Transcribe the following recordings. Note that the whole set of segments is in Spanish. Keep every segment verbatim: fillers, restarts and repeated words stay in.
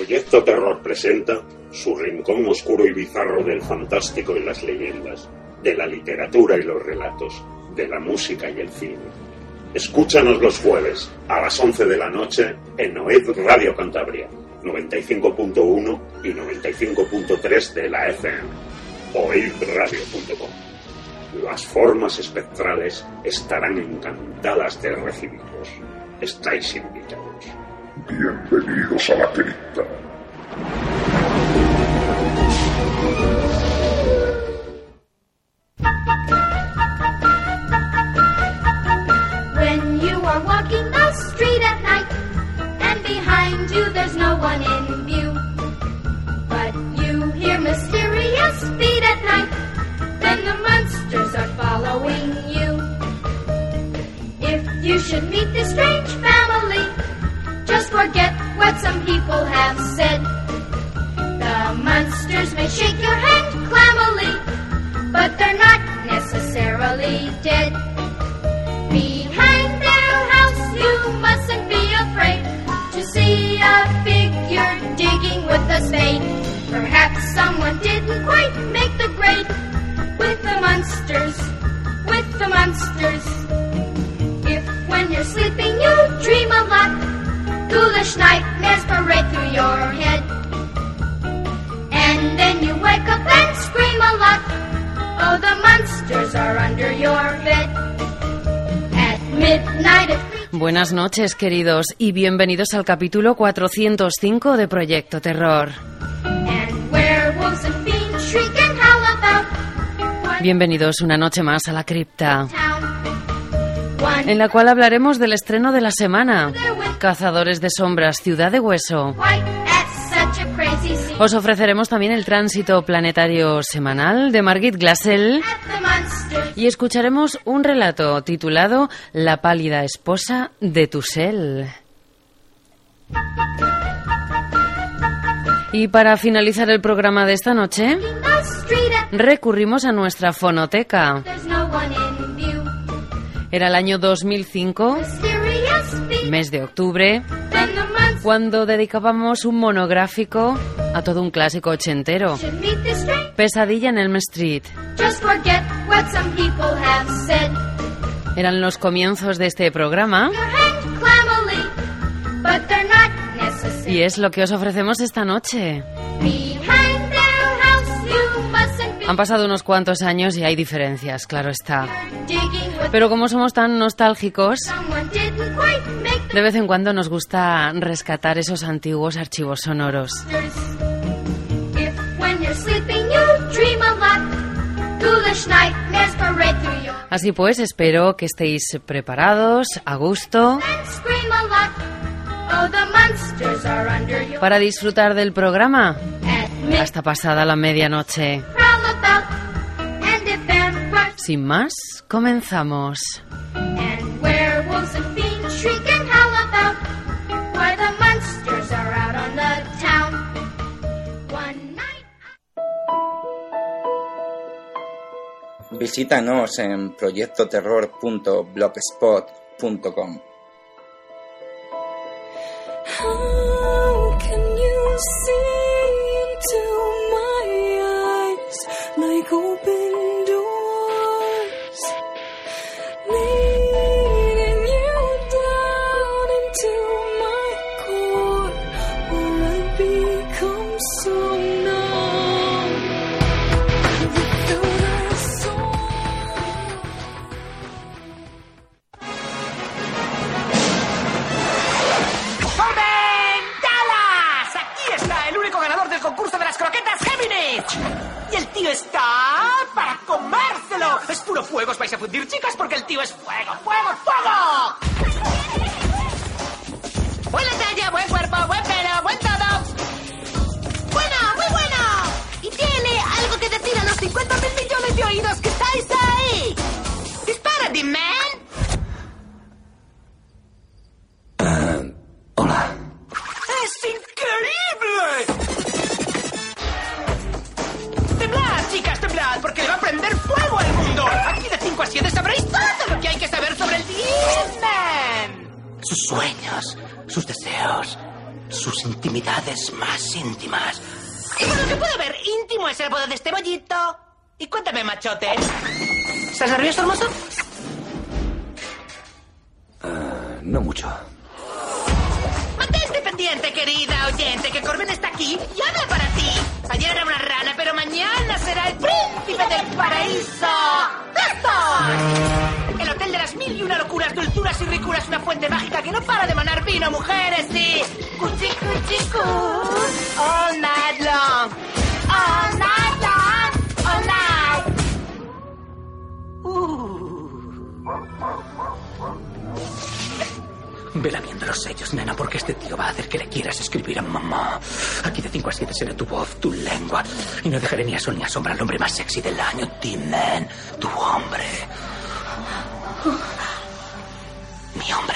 Proyecto Terror presenta su rincón oscuro y bizarro del fantástico y las leyendas, de la literatura y los relatos, de la música y el cine. Escúchanos los jueves a las once de la noche en Oíd Radio Cantabria, noventa y cinco punto uno y noventa y cinco punto tres de la F M. oíd radio punto com. Las formas espectrales estarán encantadas de recibiros. Estáis invitados. Bienvenidos a la cripta. When you are walking the street at night, and behind you there's no one in view, but you hear mysterious feet at night, then the monsters are following you. If you should meet this strange family, just forget what some people have said. The monsters may shake your hand clammily, but they're not necessarily dead. Behind their house you mustn't be afraid to see a figure digging with a spade. Perhaps someone didn't quite make the grade. With the monsters, with the monsters. If when you're sleeping you dream a lot, ghoulish nightmares parade through your head, and then you wake up and scream a lot. Oh, the monsters are under your bed. At midnight at Buenas noches, queridos, y bienvenidos al capítulo cuatrocientos cinco de Proyecto Terror. and werewolves and fiends shriek and howl about Bienvenidos una noche más a la cripta, town. One en la cual hablaremos del estreno de la semana, Cazadores de Sombras, Ciudad de Hueso. white at such a crazy scene. Os ofreceremos también el tránsito planetario semanal de Margit Glassel At the monsters. y escucharemos un relato titulado La pálida esposa de Tusel. Y para finalizar el programa de esta noche, The street at recurrimos a nuestra fonoteca. there's no one in view. Era el año dos mil cinco, Mysterious feet. mes de octubre, Then the monsters cuando dedicábamos un monográfico a todo un clásico ochentero, should meet this strange. Pesadilla en Elm Street. Just forget what some people have said. Eran los comienzos de este programa Your hand clammily, but they're not necessary. y es lo que os ofrecemos esta noche. Behind their house you mustn't be Han pasado unos cuantos años y hay diferencias, claro está. digging with Pero como somos tan nostálgicos, someone didn't quite make the de vez en cuando nos gusta rescatar esos antiguos archivos sonoros. monsters. If when you're sleeping you dream a lot, ghoulish nightmares parade through your Así pues, espero que estéis preparados, a gusto, and scream a lot. Oh, the monsters are under your para disfrutar del programa at midnight hasta pasada la medianoche. prowl about. And if vampires Sin más, comenzamos. and werewolves and fiends shriek and howl about, why the monsters are out on the town. One night Visítanos en proyecto terror punto blogspot punto com. How can you see into my eyes like open doors, leading you down into my core, or I become so numb without a soul. ¡Dallas! Aquí está el único ganador del concurso de las croquetas Géminis. Y el tío está para comérselo. Es puro fuego, os vais a fundir, chicas, porque el tío es fuego, fuego, fuego. Buena talla, buen cuerpo, buen pelo, buen todo. Bueno, muy bueno. Y tiene algo que decir a los cincuenta mil millones de oídos que estáis ahí. Dispara, D-Man. Hola. ¡Es increíble! ¡Temblad, chicas, temblad! Porque le va a prender fuego al mundo. Aquí de cinco a siete sabréis todo lo que hay que saber sobre el Demon. Sus sueños, sus deseos, sus intimidades más íntimas. Y por lo que puedo ver, íntimo es el boda de este bollito. Y cuéntame, machote. ¿Estás nervioso, hermoso? Uh, no mucho. Mantente pendiente, querida oyente, que Corbin está aquí y habla para ti. Ayer era una rana, pero mañana será el príncipe del paraíso. ¡Listo! El hotel de las mil y una locuras, dulzuras y ricuras, una fuente mágica que no para de manar vino, mujeres y... Cuchi, cuchi, cu. All night long. All night long. All night. Uh. Vela viendo los sellos, nena, porque este tío va a hacer que le quieras escribir a mamá. Aquí de cinco a siete será tu voz, tu lengua. Y no dejaré ni a sol ni a sombra al hombre más sexy del año. T-Man, tu hombre. Mi hombre.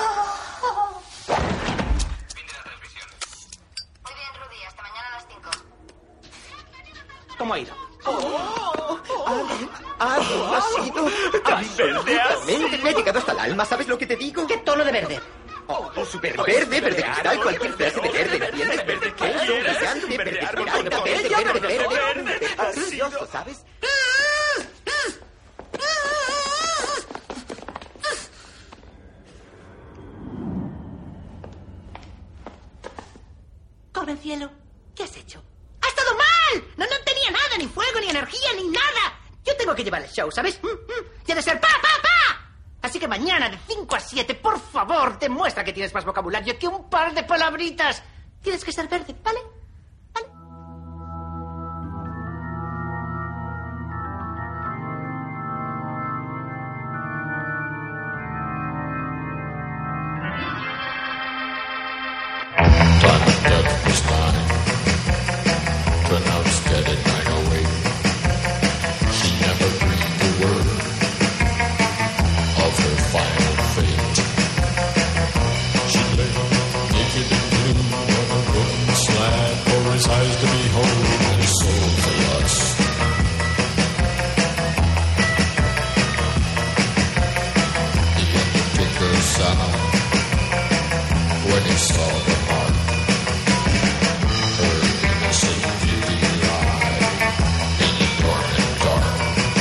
Fin de la transmisión. Muy bien, Rudy. Hasta mañana a las cinco. ¿Cómo ha ido? ¡Oh! ¡Algo ha sido tan verde! Absolutamente, me ha llegado hasta el alma. ¿Sabes lo que te digo? ¿Qué tono de verde? Oh, súper verde, verde cristal, cualquier clase de verde. ¿Entiendes? Verde claro, brillante, verde esmeralda, verde, verde, verde, verde. Precioso, ¿sabes? Corbin, cielo, ¿qué has hecho? ¡Ha estado mal! No, no tenía nada, ni fuego, ni energía, ni nada. Yo tengo que llevar el show, ¿sabes? Mm, mm. Y ha de ser pa, pa, pa. Así que mañana de cinco a siete, por favor, demuestra que tienes más vocabulario que un par de palabritas. Tienes que ser verde, ¿vale? ¿Vale? Pronounced dead at nine oh eight. She never breathed a word of her final fate. She lay naked and blue on a wooden slab for his eyes to behold and his soul to lust. The undertaker sighed when he saw the mark. Her innocent beauty lie in the dormant dark.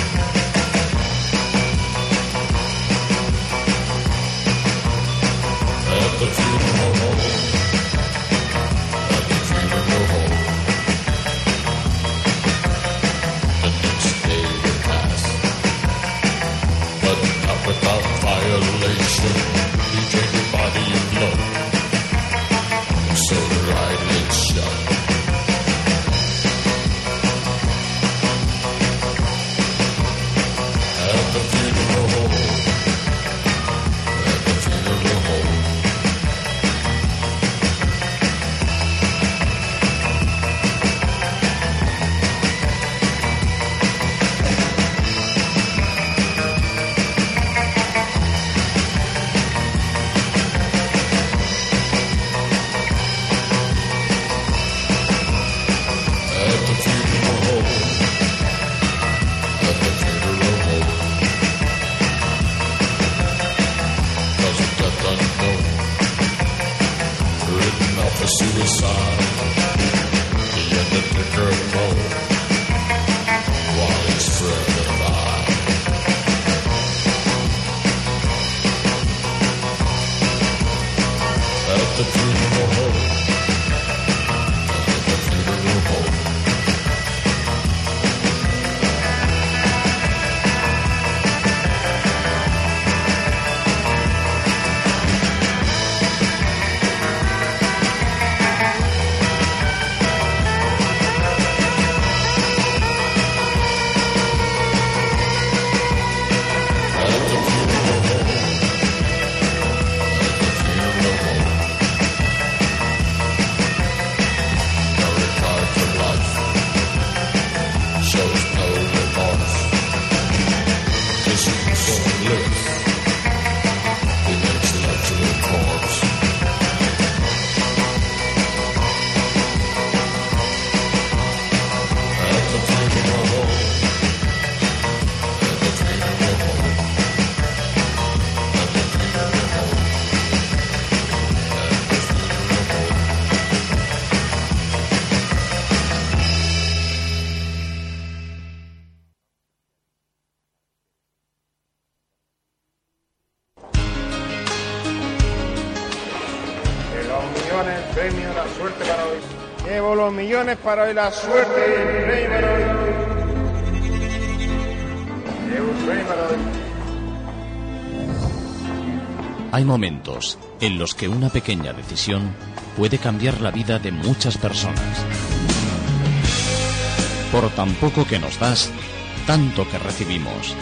At the funeral home, at the funeral home, the next day would pass, but not without violation. He drank her body in blood, so her eyelids shut. At the funeral home, at the funeral home. At the funeral home, at the funeral home. Cause of death unknown, written off a suicide. The undertaker moaned while his friend died. At the funeral home, at the funeral home. At the funeral home, millones, el premio, la suerte para hoy. Llevo los millones para hoy, la suerte y el premio para hoy. Llevo un premio para hoy. Hay momentos en los que una pequeña decisión puede cambiar la vida de muchas personas. Por tan poco que nos das, tanto que recibimos.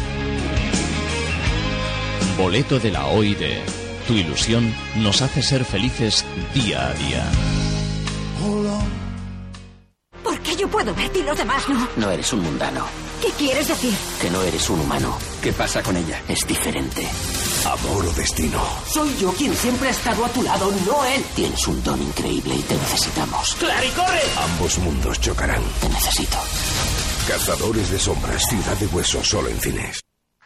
Boleto de la O I D. Tu ilusión nos hace ser felices día a día. ¿Por qué yo puedo verte y los demás no? No eres un mundano. ¿Qué quieres decir? Que no eres un humano. ¿Qué pasa con ella? Es diferente. Amor o destino. Soy yo quien siempre ha estado a tu lado, no él. Tienes un don increíble y te necesitamos. ¡Clary, corre! Ambos mundos chocarán. Te necesito. Cazadores de sombras, Ciudad de Hueso, solo en cines.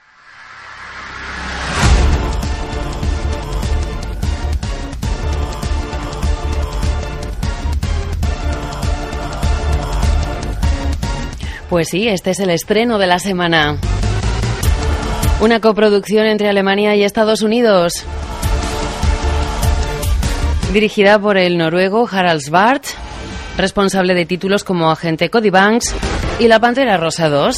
Pues sí, este es el estreno de la semana. Una coproducción entre Alemania y Estados Unidos. Dirigida por el noruego Harald Svart, responsable de títulos como Agente Cody Banks y La Pantera Rosa dos.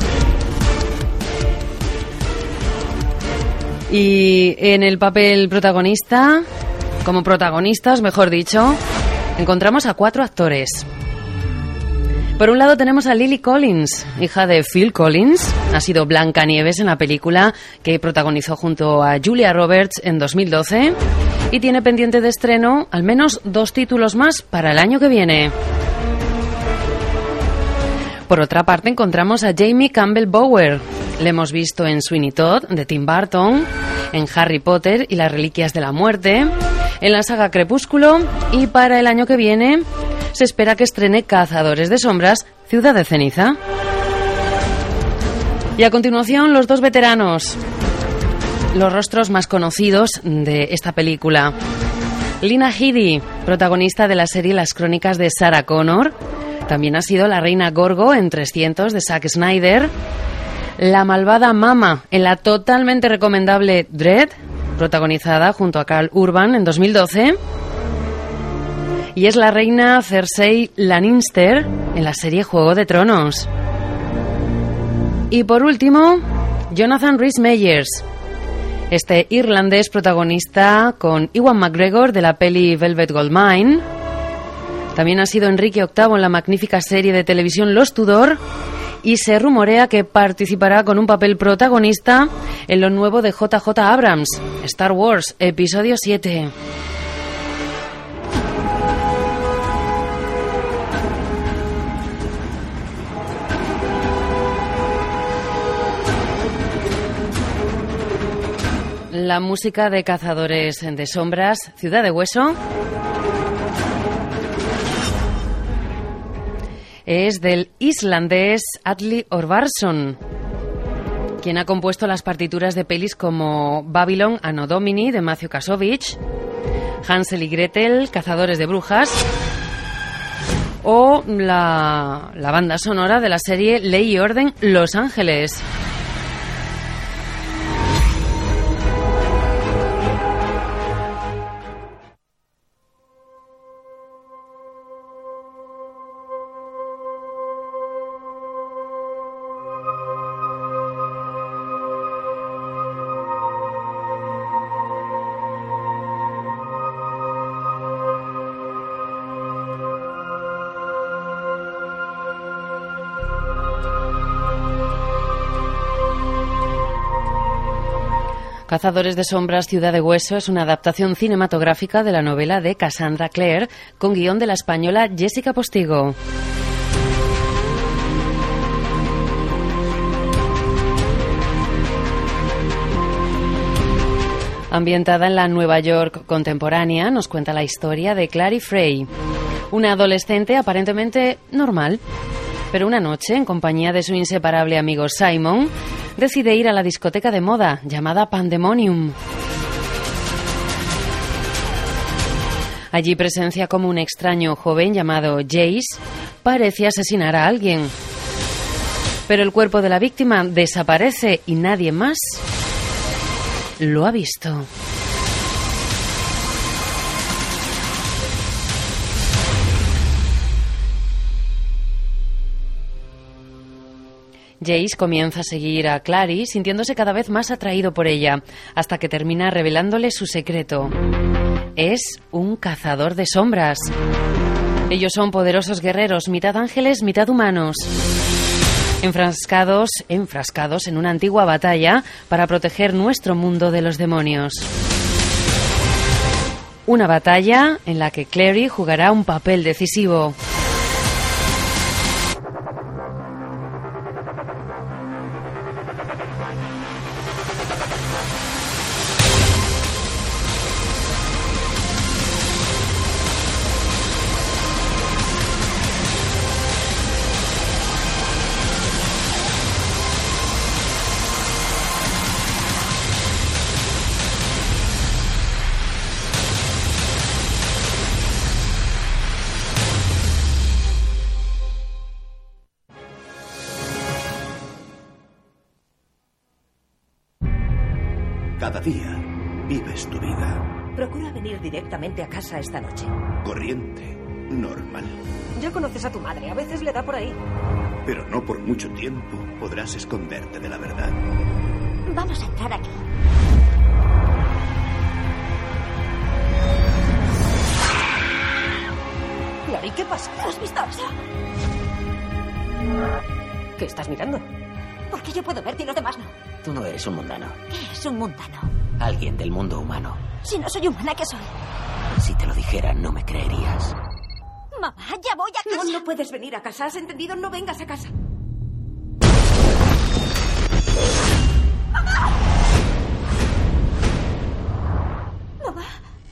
Y en el papel protagonista, como protagonistas, mejor dicho, encontramos a cuatro actores. Por un lado tenemos a Lily Collins, hija de Phil Collins. Ha sido Blancanieves en la película que protagonizó junto a Julia Roberts en dos mil doce. Y tiene pendiente de estreno al menos dos títulos más para el año que viene. Por otra parte encontramos a Jamie Campbell Bower. Le hemos visto en Sweeney Todd, de Tim Burton, en Harry Potter y las Reliquias de la Muerte, en la saga Crepúsculo, y para el año que viene se espera que estrene Cazadores de Sombras, Ciudad de Ceniza. Y a continuación, los dos veteranos, los rostros más conocidos de esta película. Lena Headey, protagonista de la serie Las Crónicas de Sarah Connor. También ha sido la reina Gorgo en trescientos de Zack Snyder. La malvada Mama en la totalmente recomendable Dredd, protagonizada junto a Karl Urban en dos mil doce. Y es la reina Cersei Lannister en la serie Juego de Tronos. Y por último, Jonathan Rhys-Meyers, este irlandés protagonista con Ewan McGregor de la peli Velvet Goldmine. También ha sido Enrique octavo en la magnífica serie de televisión Los Tudor, y se rumorea que participará con un papel protagonista en lo nuevo de J J Abrams, Star Wars, Episodio siete. La música de Cazadores de Sombras, Ciudad de Hueso, es del islandés Atli Orvarsson, quien ha compuesto las partituras de pelis como Babylon Anno Domini de Matthew Kasovich, Hansel y Gretel, Cazadores de Brujas, o la, la banda sonora de la serie Ley y Orden Los Ángeles. Cazadores de Sombras, Ciudad de Hueso es una adaptación cinematográfica de la novela de Cassandra Clare, con guión de la española Jessica Postigo. Ambientada en la Nueva York contemporánea, nos cuenta la historia de Clary Frey, una adolescente aparentemente normal. Pero una noche, en compañía de su inseparable amigo Simon, decide ir a la discoteca de moda llamada Pandemonium. Allí presencia como un extraño joven llamado Jace parece asesinar a alguien. Pero el cuerpo de la víctima desaparece y nadie más lo ha visto. Jace comienza a seguir a Clary, sintiéndose cada vez más atraído por ella, hasta que termina revelándole su secreto. Es un cazador de sombras. Ellos son poderosos guerreros, mitad ángeles, mitad humanos. Enfrascados, enfrascados en una antigua batalla para proteger nuestro mundo de los demonios. Una batalla en la que Clary jugará un papel decisivo. Cada día vives tu vida. Procura venir directamente a casa esta noche. Corriente, normal. Ya conoces a tu madre, a veces le da por ahí. Pero no por mucho tiempo podrás esconderte de la verdad. Vamos a entrar aquí. Clary, ¿qué pasa? ¿Lo has visto eso? ¿Qué estás mirando? Porque yo puedo verte y los demás no. Tú no eres un mundano. ¿Qué es un mundano? Alguien del mundo humano. Si no soy humana, ¿qué soy? Si te lo dijera, no me creerías. Mamá, ya voy a casa. No, no puedes venir a casa, ¿has entendido? No vengas a casa. ¡Mamá! Mamá.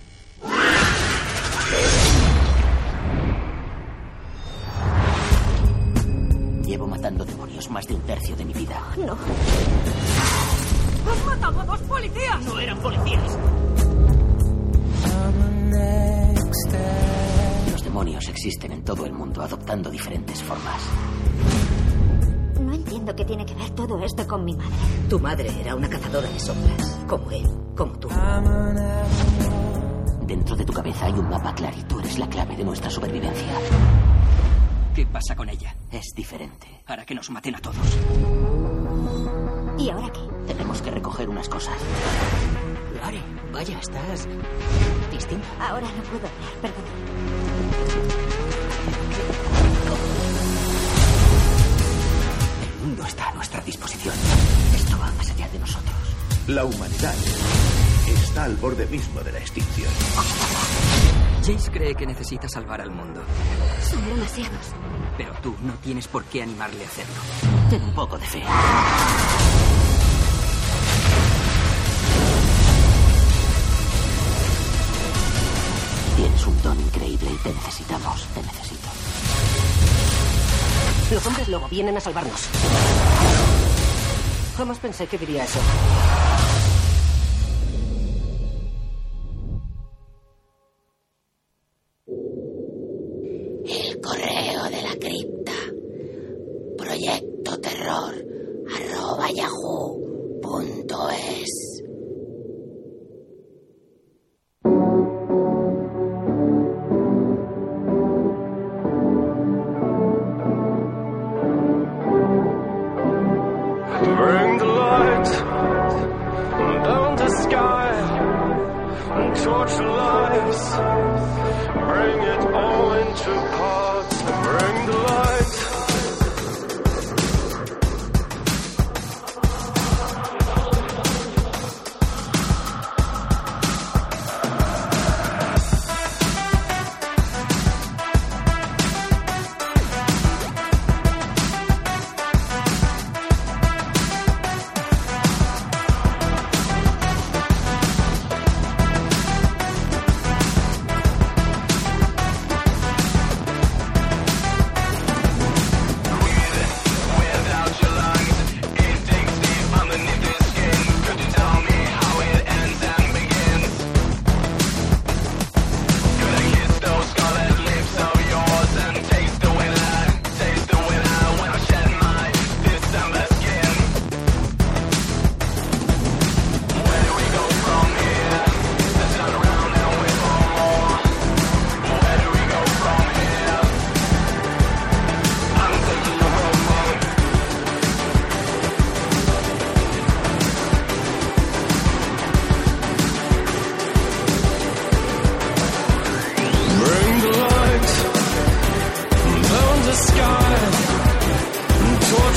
Llevo matando demonios más de un tercio de mi vida. No. ¡Has matado a dos policías! No eran policías. Los demonios existen en todo el mundo, adoptando diferentes formas. No entiendo qué tiene que ver todo esto con mi madre. Tu madre era una cazadora de sombras, como él, como tú. Dentro de tu cabeza hay un mapa, Clary. Tú eres la clave de nuestra supervivencia. ¿Qué pasa con ella? Es diferente. Hará que nos maten a todos. ¿Y ahora qué? Tenemos que recoger unas cosas. Clary, vaya, estás distinta. Ahora no puedo hablar, perdón. El mundo está a nuestra disposición. Esto va más allá de nosotros. La humanidad está al borde mismo de la extinción. Jace cree que necesita salvar al mundo. Son demasiados. Pero tú no tienes por qué animarle a hacerlo. Ten un poco de fe. Tienes un don increíble y te necesitamos. Te necesito. Los hombres lobo vienen a salvarnos. Jamás pensé que diría eso. El correo de la cripta. Proyecto terror arroba yahoo punto es. Bring the light down the sky and torch the lives. Bring it all into parts. Bring the light.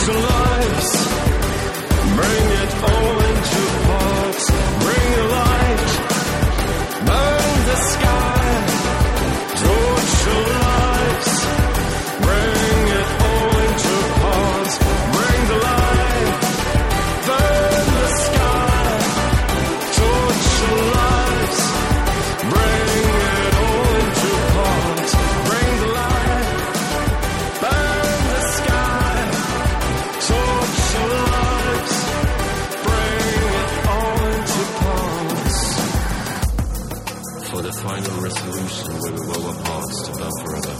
torture lives, bring it all into parts, bring the light, burn the sky, torture lives, bring it all into parts, bring the light, burn the sky, torture lives, bring it all into parts, bring the light, burn the sky, torture lives, bring it all into parts. For the final resolution where we wove our hearts to burn forever.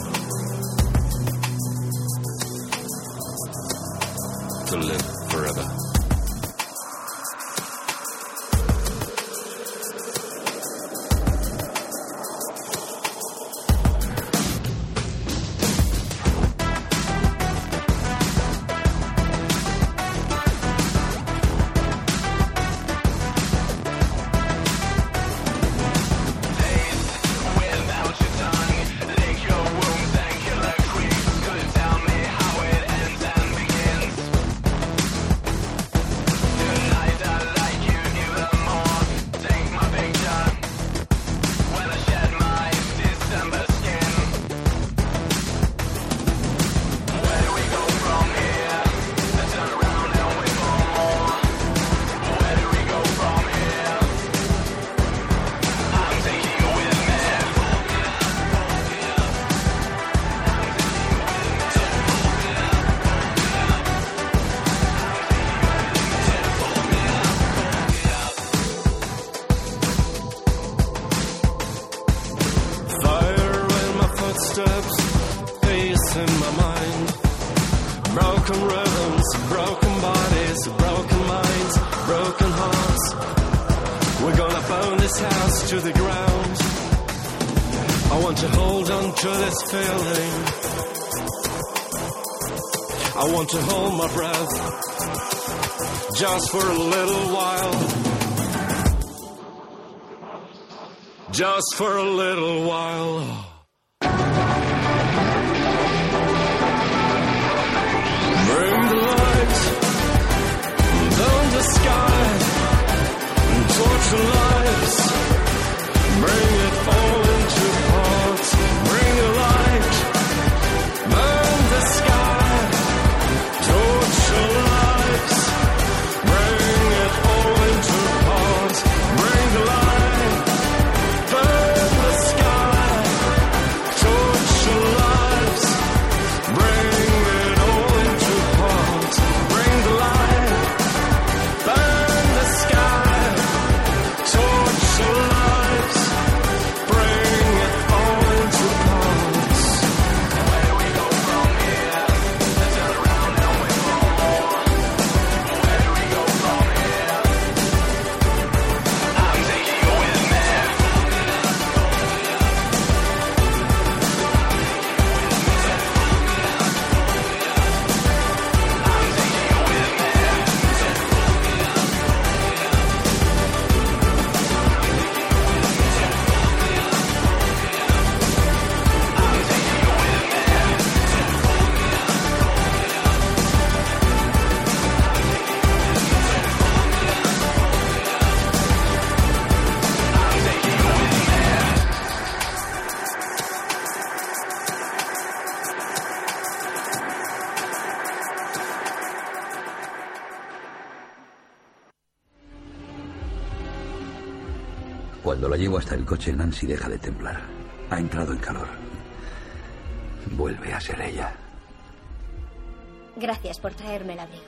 To live forever. To hold my breath just for a little while, just for a little while. Bring the light, burn the sky, torture lives, bring it all into parts, bring the light, burn the sky. Cuando la llevo hasta el coche, Nancy deja de temblar. Ha entrado en calor. Vuelve a ser ella. Gracias por traerme el abrigo.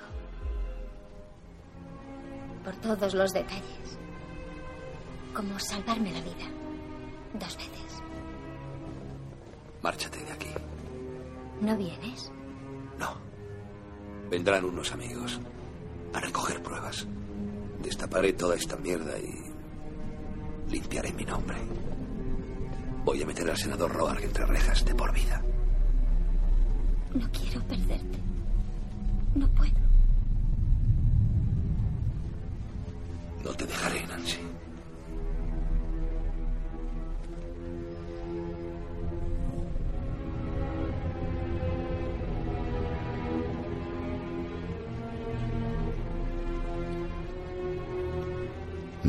Por todos los detalles. Como salvarme la vida. Dos veces. Márchate de aquí. ¿No vienes? No. Vendrán unos amigos a recoger pruebas. Destaparé toda esta mierda y limpiaré mi nombre. Voy a meter al senador Roark entre rejas de por vida. No quiero perderte. No puedo. No te dejaré, Nancy.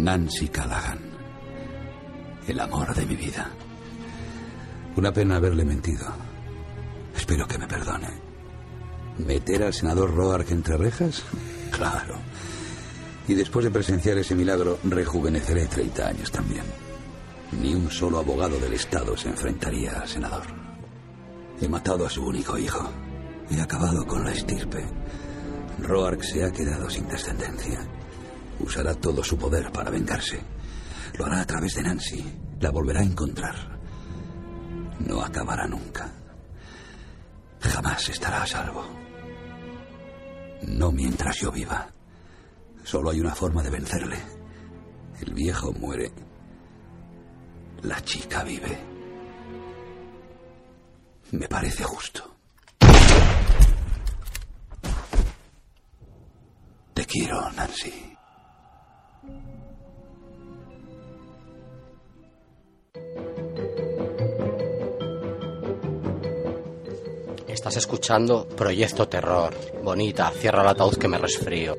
Nancy Callahan. El amor de mi vida. Una pena haberle mentido. Espero que me perdone. ¿Meter al senador Roark entre rejas? Claro. Y después de presenciar ese milagro, rejuveneceré treinta años también. Ni un solo abogado del Estado se enfrentaría al senador. He matado a su único hijo. He acabado con la estirpe. Roark se ha quedado sin descendencia. Usará todo su poder para vengarse. Lo hará a través de Nancy. La volverá a encontrar. No acabará nunca. Jamás estará a salvo. No mientras yo viva. Solo hay una forma de vencerle. El viejo muere. La chica vive. Me parece justo. Te quiero, Nancy. Estás escuchando Proyecto Terror. Bonita, cierra el ataúd que me resfrío.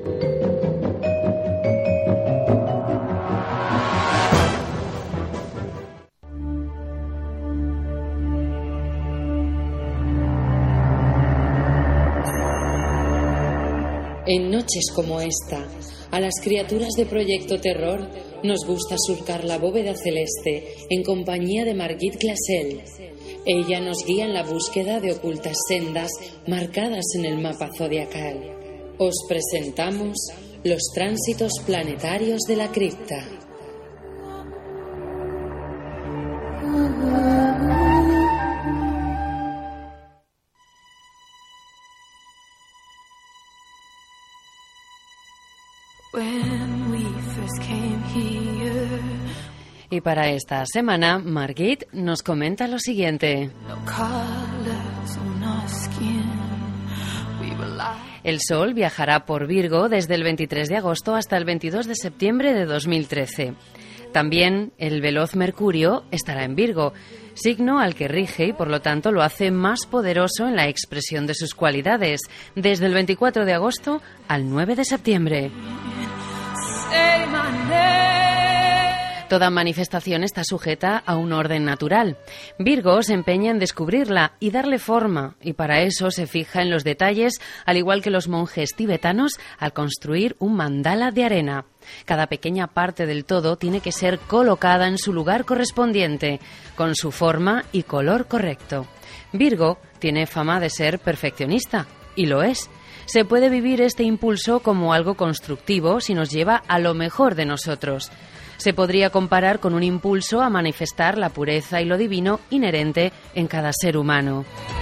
En noches como esta, a las criaturas de Proyecto Terror nos gusta surcar la bóveda celeste en compañía de Margit Glassell. Ella nos guía en la búsqueda de ocultas sendas marcadas en el mapa zodiacal. Os presentamos los tránsitos planetarios de la cripta. Y para esta semana, Margit nos comenta lo siguiente. El Sol viajará por Virgo desde el veintitrés de agosto hasta el veintidós de septiembre de dos mil trece. También el veloz Mercurio estará en Virgo, signo al que rige y por lo tanto lo hace más poderoso en la expresión de sus cualidades, desde el veinticuatro de agosto al nueve de septiembre. Toda manifestación está sujeta a un orden natural. Virgo se empeña en descubrirla y darle forma, y para eso se fija en los detalles, al igual que los monjes tibetanos al construir un mandala de arena. Cada pequeña parte del todo tiene que ser colocada en su lugar correspondiente, con su forma y color correcto. Virgo tiene fama de ser perfeccionista, y lo es. Se puede vivir este impulso como algo constructivo si nos lleva a lo mejor de nosotros. Se podría comparar con un impulso a manifestar la pureza y lo divino inherente en cada ser humano.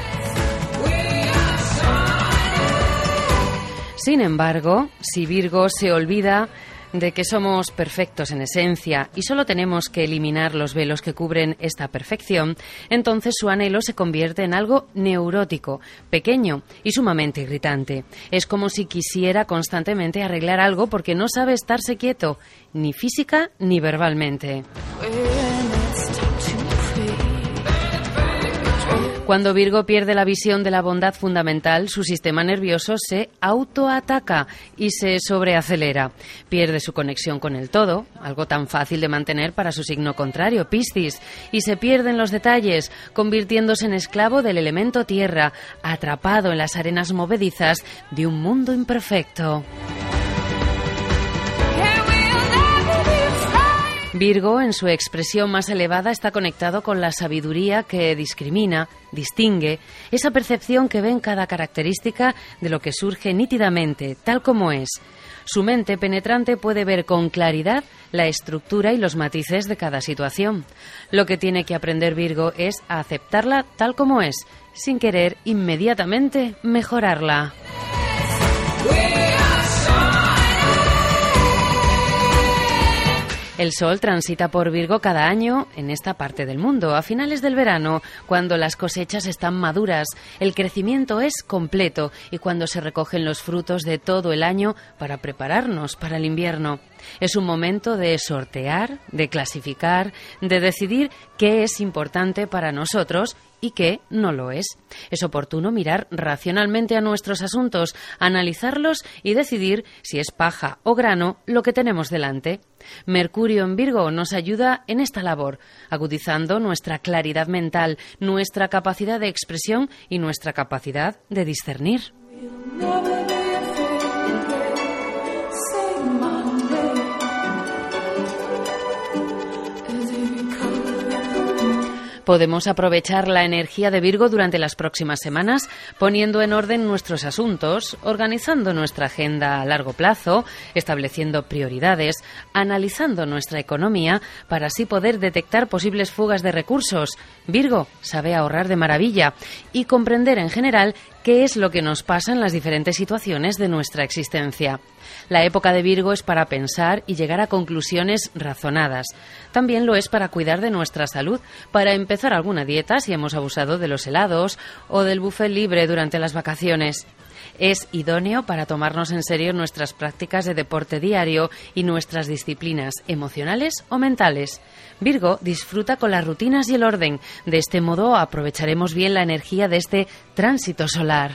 Sin embargo, si Virgo se olvida de que somos perfectos en esencia y solo tenemos que eliminar los velos que cubren esta perfección, entonces su anhelo se convierte en algo neurótico, pequeño y sumamente irritante. Es como si quisiera constantemente arreglar algo porque no sabe estarse quieto, ni física ni verbalmente. Cuando Virgo pierde la visión de la bondad fundamental, su sistema nervioso se autoataca y se sobreacelera. Pierde su conexión con el todo, algo tan fácil de mantener para su signo contrario, Piscis, y se pierden los detalles, convirtiéndose en esclavo del elemento tierra, atrapado en las arenas movedizas de un mundo imperfecto. Virgo, en su expresión más elevada, está conectado con la sabiduría que discrimina, distingue, esa percepción que ve en cada característica de lo que surge nítidamente, tal como es. Su mente penetrante puede ver con claridad la estructura y los matices de cada situación. Lo que tiene que aprender Virgo es a aceptarla tal como es, sin querer inmediatamente mejorarla. El Sol transita por Virgo cada año en esta parte del mundo, a finales del verano, cuando las cosechas están maduras, el crecimiento es completo y cuando se recogen los frutos de todo el año para prepararnos para el invierno. Es un momento de sortear, de clasificar, de decidir qué es importante para nosotros y qué no lo es. Es oportuno mirar racionalmente a nuestros asuntos, analizarlos y decidir si es paja o grano lo que tenemos delante. Mercurio en Virgo nos ayuda en esta labor, agudizando nuestra claridad mental, nuestra capacidad de expresión y nuestra capacidad de discernir. Podemos aprovechar la energía de Virgo durante las próximas semanas poniendo en orden nuestros asuntos, organizando nuestra agenda a largo plazo, estableciendo prioridades, analizando nuestra economía para así poder detectar posibles fugas de recursos. Virgo sabe ahorrar de maravilla y comprender en general qué es lo que nos pasa en las diferentes situaciones de nuestra existencia. La época de Virgo es para pensar y llegar a conclusiones razonadas. También lo es para cuidar de nuestra salud, para empezar alguna dieta si hemos abusado de los helados o del buffet libre durante las vacaciones. Es idóneo para tomarnos en serio nuestras prácticas de deporte diario y nuestras disciplinas emocionales o mentales. Virgo disfruta con las rutinas y el orden. De este modo aprovecharemos bien la energía de este tránsito solar.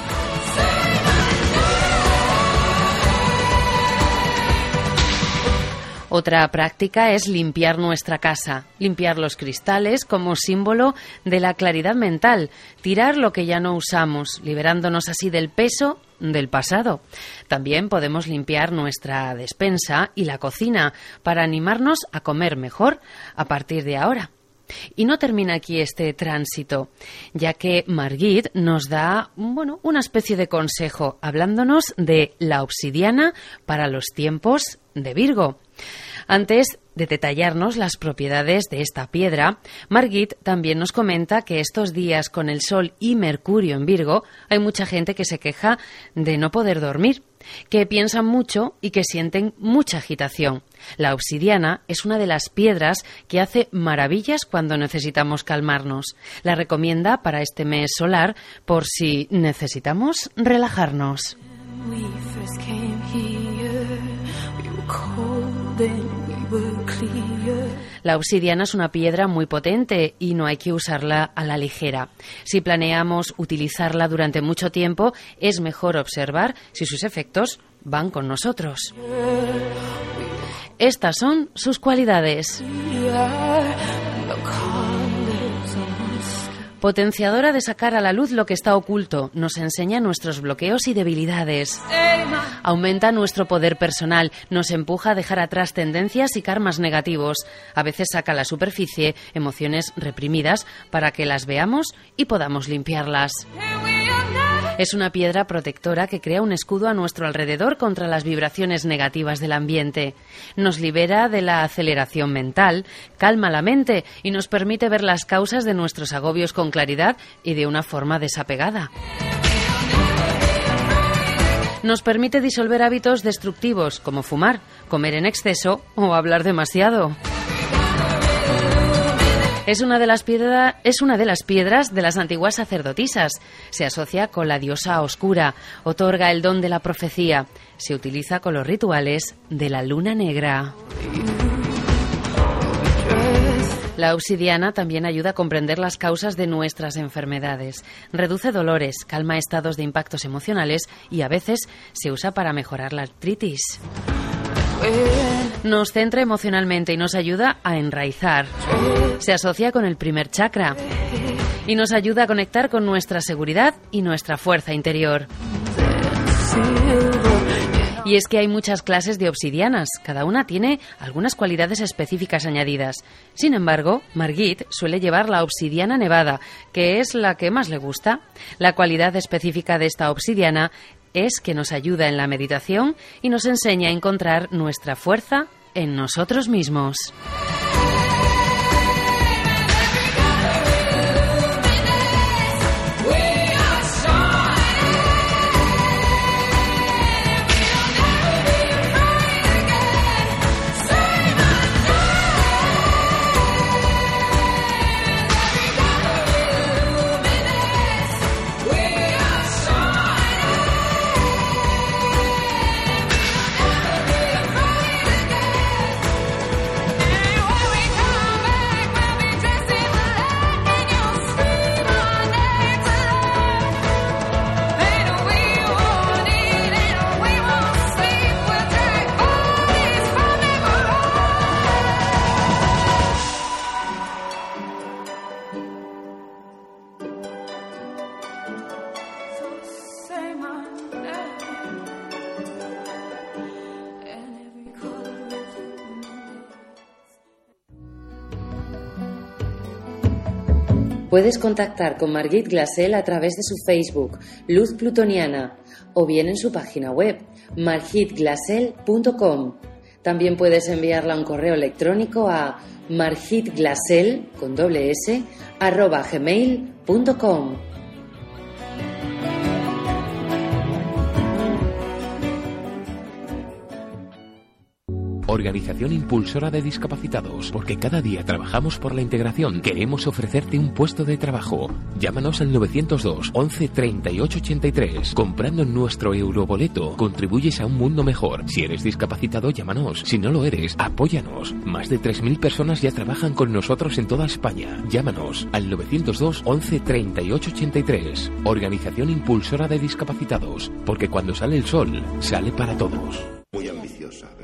Otra práctica es limpiar nuestra casa, limpiar los cristales como símbolo de la claridad mental, tirar lo que ya no usamos, liberándonos así del peso del pasado. También podemos limpiar nuestra despensa y la cocina para animarnos a comer mejor a partir de ahora. Y no termina aquí este tránsito, ya que Margit nos da, bueno, una especie de consejo, hablándonos de la obsidiana para los tiempos de Virgo. Antes de detallarnos las propiedades de esta piedra, Margit también nos comenta que estos días con el Sol y Mercurio en Virgo hay mucha gente que se queja de no poder dormir, que piensan mucho y que sienten mucha agitación. La obsidiana es una de las piedras que hace maravillas cuando necesitamos calmarnos. La recomienda para este mes solar por si necesitamos relajarnos. La obsidiana es una piedra muy potente y no hay que usarla a la ligera. Si planeamos utilizarla durante mucho tiempo, es mejor observar si sus efectos van con nosotros. Estas son sus cualidades. Potenciadora de sacar a la luz lo que está oculto, nos enseña nuestros bloqueos y debilidades. Aumenta nuestro poder personal, nos empuja a dejar atrás tendencias y karmas negativos. A veces saca a la superficie emociones reprimidas para que las veamos y podamos limpiarlas. Es una piedra protectora que crea un escudo a nuestro alrededor contra las vibraciones negativas del ambiente. Nos libera de la aceleración mental, calma la mente y nos permite ver las causas de nuestros agobios con claridad y de una forma desapegada. Nos permite disolver hábitos destructivos como fumar, comer en exceso o hablar demasiado. Es una de las piedra, es una de las piedras de las antiguas sacerdotisas. Se asocia con la diosa oscura, otorga el don de la profecía. Se utiliza con los rituales de la luna negra. La obsidiana también ayuda a comprender las causas de nuestras enfermedades. Reduce dolores, calma estados de impactos emocionales y a veces se usa para mejorar la artritis. Nos centra emocionalmente y nos ayuda a enraizar. Se asocia con el primer chakra y nos ayuda a conectar con nuestra seguridad y nuestra fuerza interior. Y es que hay muchas clases de obsidianas, cada una tiene algunas cualidades específicas añadidas. Sin embargo, Margit suele llevar la obsidiana nevada, que es la que más le gusta. La cualidad específica de esta obsidiana es que nos ayuda en la meditación y nos enseña a encontrar nuestra fuerza en nosotros mismos. Puedes contactar con Margit Glassell a través de su Facebook, Luz Plutoniana, o bien en su página web, margit glassell punto com. También puedes enviarla un correo electrónico a margitglassell, con doble S, arroba gmail punto com. Organización impulsora de discapacitados, porque cada día trabajamos por la integración. Queremos ofrecerte un puesto de trabajo. Llámanos al novecientos dos, once, treinta y ocho, ochenta y tres. Comprando nuestro euroboleto, contribuyes a un mundo mejor. Si eres discapacitado, llámanos. Si no lo eres, apóyanos. Más de tres mil personas ya trabajan con nosotros en toda España. Llámanos al novecientos dos, once, treinta y ocho, ochenta y tres. Organización impulsora de discapacitados, porque cuando sale el sol, sale para todos. Muy ambiciosa, ¿verdad?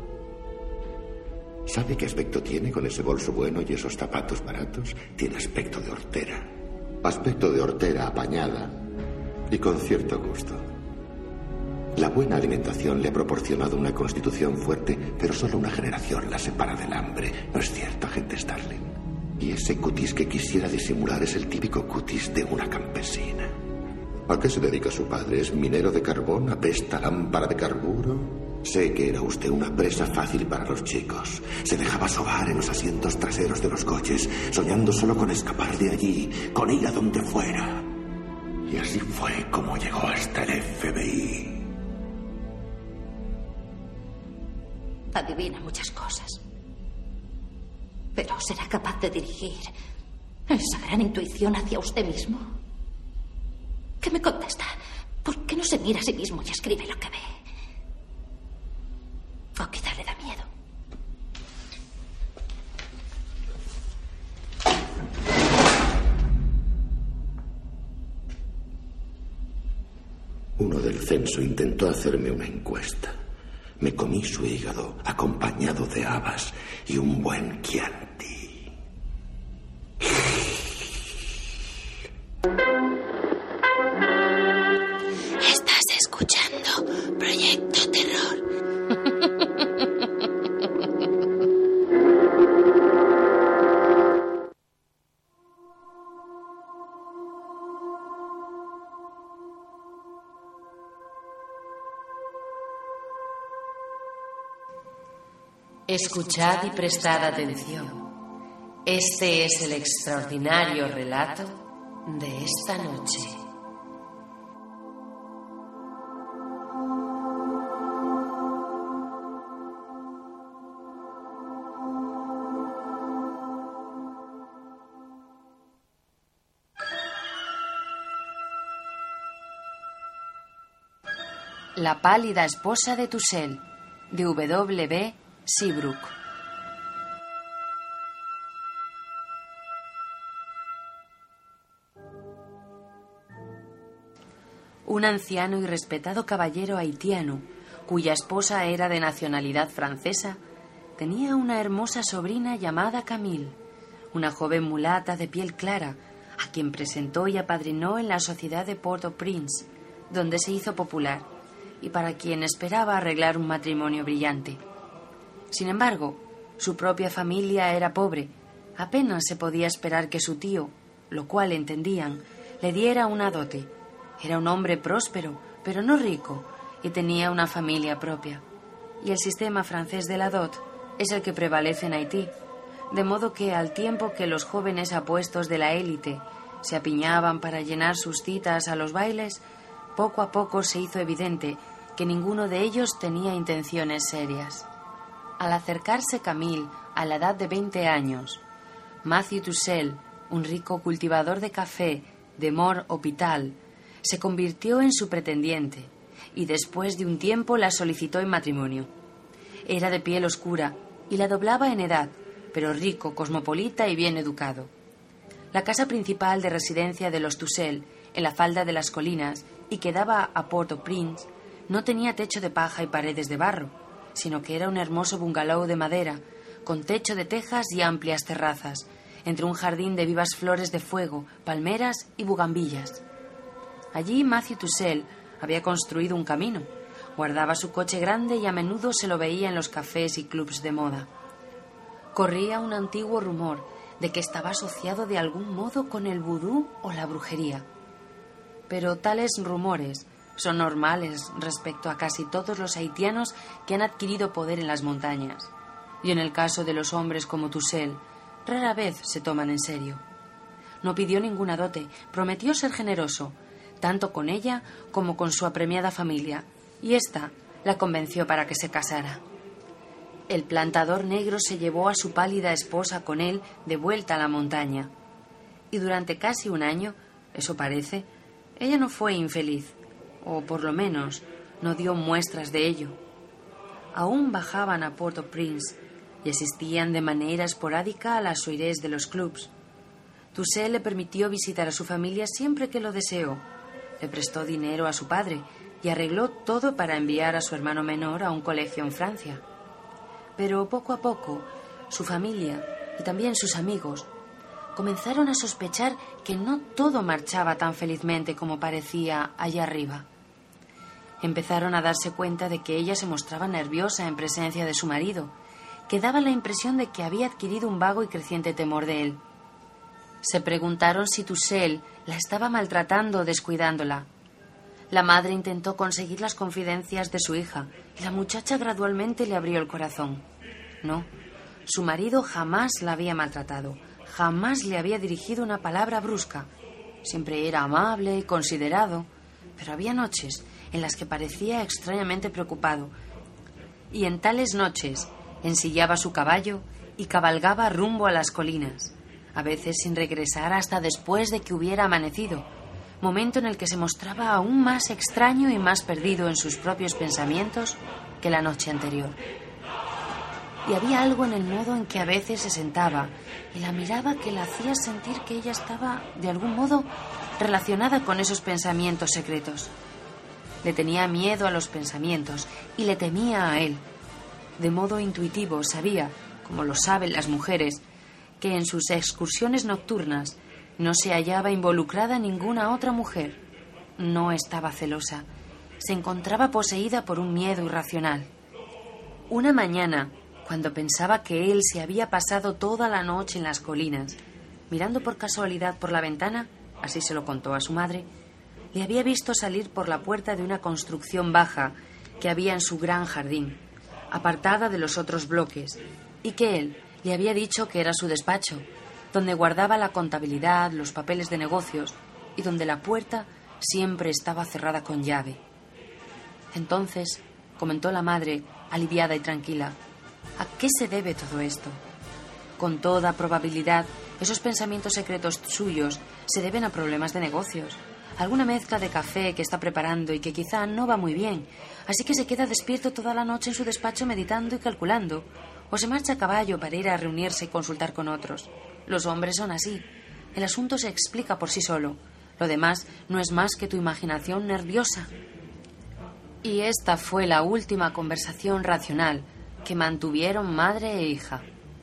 ¿Sabe qué aspecto tiene con ese bolso bueno y esos zapatos baratos? Tiene aspecto de hortera. Aspecto de hortera apañada y con cierto gusto. La buena alimentación le ha proporcionado una constitución fuerte, pero solo una generación la separa del hambre. ¿No es cierto, agente Starling? Y ese cutis que quisiera disimular es el típico cutis de una campesina. ¿A qué se dedica su padre? ¿Es minero de carbón? ¿Apesta lámpara de carburo? Sé que era usted una presa fácil para los chicos. Se dejaba sobar en los asientos traseros de los coches, soñando solo con escapar de allí, con ir a donde fuera. Y así fue como llegó hasta el F B I. Adivina muchas cosas. Pero ¿será capaz de dirigir esa gran intuición hacia usted mismo? ¿Qué me contesta? ¿Por qué no se mira a sí mismo y escribe lo que ve? O quizá le da miedo. Uno del censo intentó hacerme una encuesta. Me comí su hígado acompañado de habas y un buen Chianti. Estás escuchando Proyecto Terror. Escuchad y prestad atención. Este es el extraordinario relato de esta noche. La pálida esposa de Tussell, de W B Seabrook. Un anciano y respetado caballero haitiano, cuya esposa era de nacionalidad francesa, tenía una hermosa sobrina llamada Camille, una joven mulata de piel clara, a quien presentó y apadrinó en la sociedad de Port-au-Prince, donde se hizo popular, y para quien esperaba arreglar un matrimonio brillante. Sin embargo, su propia familia era pobre. Apenas se podía esperar que su tío, lo cual entendían, le diera una dote. Era un hombre próspero, pero no rico, y tenía una familia propia. Y el sistema francés de la dot es el que prevalece en Haití, de modo que al tiempo que los jóvenes apuestos de la élite se apiñaban para llenar sus citas a los bailes, poco a poco se hizo evidente que ninguno de ellos tenía intenciones serias. Al acercarse Camille a la edad de veinte años, Matthew Tussell, un rico cultivador de café de Mort-Hopital, se convirtió en su pretendiente y después de un tiempo la solicitó en matrimonio. Era de piel oscura y la doblaba en edad, pero rico, cosmopolita y bien educado. La casa principal de residencia de los Tussell, en la falda de las colinas y que daba a Port-au-Prince, no tenía techo de paja y paredes de barro, sino que era un hermoso bungalow de madera, con techo de tejas y amplias terrazas, entre un jardín de vivas flores de fuego, palmeras y bugambillas. Allí Matthew Tussell había construido un camino, guardaba su coche grande y a menudo se lo veía en los cafés y clubs de moda. Corría un antiguo rumor de que estaba asociado de algún modo con el vudú o la brujería. Pero tales rumores son normales respecto a casi todos los haitianos que han adquirido poder en las montañas. Y en el caso de los hombres como Toussaint, rara vez se toman en serio. No pidió ninguna dote, prometió ser generoso, tanto con ella como con su apremiada familia, y ésta la convenció para que se casara. El plantador negro se llevó a su pálida esposa con él de vuelta a la montaña. Y durante casi un año, eso parece, ella no fue infeliz, o por lo menos no dio muestras de ello. Aún bajaban a Port-au-Prince y asistían de manera esporádica a las soirées de los clubs. Toussaint le permitió visitar a su familia siempre que lo deseó. Le prestó dinero a su padre y arregló todo para enviar a su hermano menor a un colegio en Francia. Pero poco a poco, su familia y también sus amigos comenzaron a sospechar que no todo marchaba tan felizmente como parecía allá arriba. Empezaron a darse cuenta de que ella se mostraba nerviosa en presencia de su marido, que daba la impresión de que había adquirido un vago y creciente temor de él. Se preguntaron si Toussaint la estaba maltratando o descuidándola. La madre intentó conseguir las confidencias de su hija y la muchacha gradualmente le abrió el corazón. No, su marido jamás la había maltratado, jamás le había dirigido una palabra brusca. Siempre era amable y considerado, pero había noches en las que parecía extrañamente preocupado. Y en tales noches ensillaba su caballo y cabalgaba rumbo a las colinas, a veces sin regresar hasta después de que hubiera amanecido, momento en el que se mostraba aún más extraño y más perdido en sus propios pensamientos que la noche anterior. Y había algo en el modo en que a veces se sentaba y la miraba que la hacía sentir que ella estaba, de algún modo, relacionada con esos pensamientos secretos. Le tenía miedo a los pensamientos y le temía a él. De modo intuitivo sabía, como lo saben las mujeres, que en sus excursiones nocturnas no se hallaba involucrada ninguna otra mujer. No estaba celosa. Se encontraba poseída por un miedo irracional. Una mañana, cuando pensaba que él se había pasado toda la noche en las colinas, mirando por casualidad por la ventana, así se lo contó a su madre, le había visto salir por la puerta de una construcción baja que había en su gran jardín, apartada de los otros bloques, y que él le había dicho que era su despacho, donde guardaba la contabilidad, los papeles de negocios, y donde la puerta siempre estaba cerrada con llave. Entonces, comentó la madre, aliviada y tranquila, ¿a qué se debe todo esto? Con toda probabilidad, esos pensamientos secretos suyos se deben a problemas de negocios, alguna mezcla de café que está preparando y que quizá no va muy bien, así que se queda despierto toda la noche en su despacho meditando y calculando, o se marcha a caballo para ir a reunirse y consultar con otros. Los hombres son así. El asunto se explica por sí solo. Lo demás no es más que tu imaginación nerviosa. Y esta fue la última conversación racional que mantuvieron madre e hija.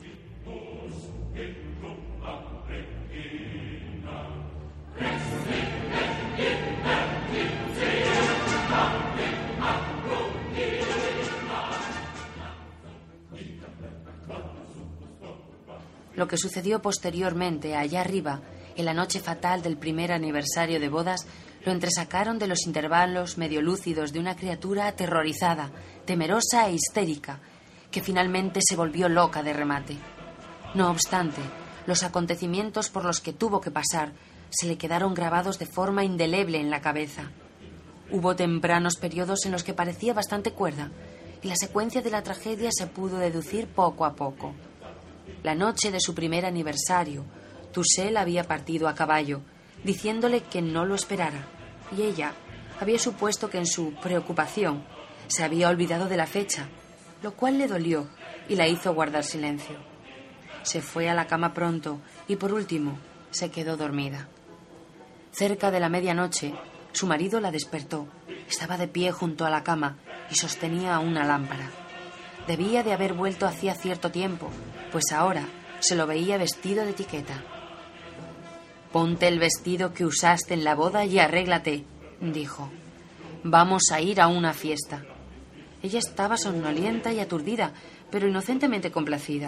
Lo que sucedió posteriormente, allá arriba, en la noche fatal del primer aniversario de bodas, lo entresacaron de los intervalos medio lúcidos de una criatura aterrorizada, temerosa e histérica, que finalmente se volvió loca de remate. No obstante, los acontecimientos por los que tuvo que pasar se le quedaron grabados de forma indeleble en la cabeza. Hubo tempranos periodos en los que parecía bastante cuerda, y la secuencia de la tragedia se pudo deducir poco a poco. La noche de su primer aniversario, Toussaint había partido a caballo, diciéndole que no lo esperara, y ella había supuesto que en su preocupación se había olvidado de la fecha, lo cual le dolió y la hizo guardar silencio. Se fue a la cama pronto y, por último, se quedó dormida. Cerca de la medianoche, su marido la despertó. Estaba de pie junto a la cama y sostenía una lámpara. Debía de haber vuelto hacía cierto tiempo, pues ahora se lo veía vestido de etiqueta. «Ponte el vestido que usaste en la boda y arréglate», dijo. «Vamos a ir a una fiesta». Ella estaba somnolienta y aturdida, pero inocentemente complacida.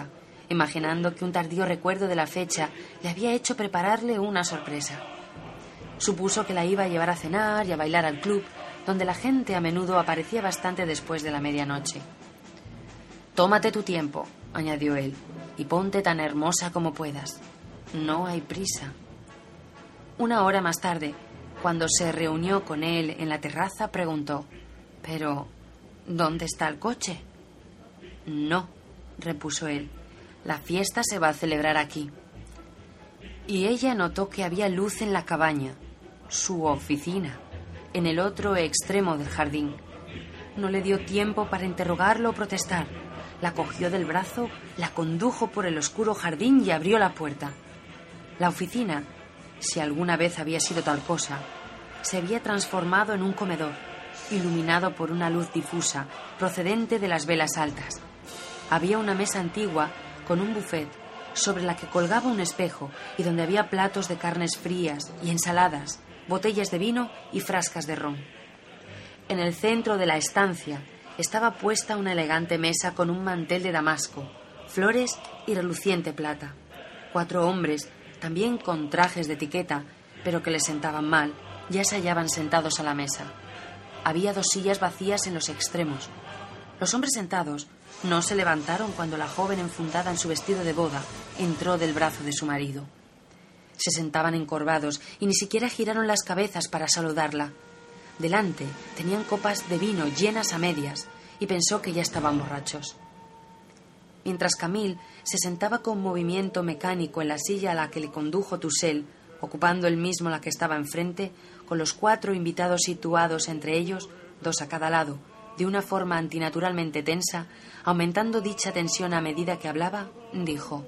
imaginando que un tardío recuerdo de la fecha le había hecho prepararle una sorpresa. Supuso que la iba a llevar a cenar y a bailar al club, donde la gente a menudo aparecía bastante después de la medianoche. «Tómate tu tiempo», añadió él, «y ponte tan hermosa como puedas. No hay prisa». Una hora más tarde, cuando se reunió con él en la terraza, preguntó: «Pero, ¿dónde está el coche?» «No», repuso él, «la fiesta se va a celebrar aquí». Y ella notó que había luz en la cabaña, su oficina, en el otro extremo del jardín. No le dio tiempo para interrogarlo o protestar. La cogió del brazo, la condujo por el oscuro jardín y abrió la puerta. La oficina, si alguna vez había sido tal cosa, se había transformado en un comedor, iluminado por una luz difusa procedente de las velas altas. Había una mesa antigua con un buffet sobre la que colgaba un espejo y donde había platos de carnes frías y ensaladas, botellas de vino y frascas de ron. En el centro de la estancia estaba puesta una elegante mesa con un mantel de damasco, flores y reluciente plata. Cuatro hombres, también con trajes de etiqueta, pero que les sentaban mal, ya se hallaban sentados a la mesa. Había dos sillas vacías en los extremos. Los hombres sentados no se levantaron cuando la joven, enfundada en su vestido de boda, entró del brazo de su marido. Se sentaban encorvados y ni siquiera giraron las cabezas para saludarla. Delante tenían copas de vino llenas a medias y pensó que ya estaban borrachos. Mientras Camille se sentaba con movimiento mecánico en la silla a la que le condujo Toussaint, ocupando él mismo la que estaba enfrente, con los cuatro invitados situados entre ellos, dos a cada lado, de una forma antinaturalmente tensa, aumentando dicha tensión a medida que hablaba, dijo: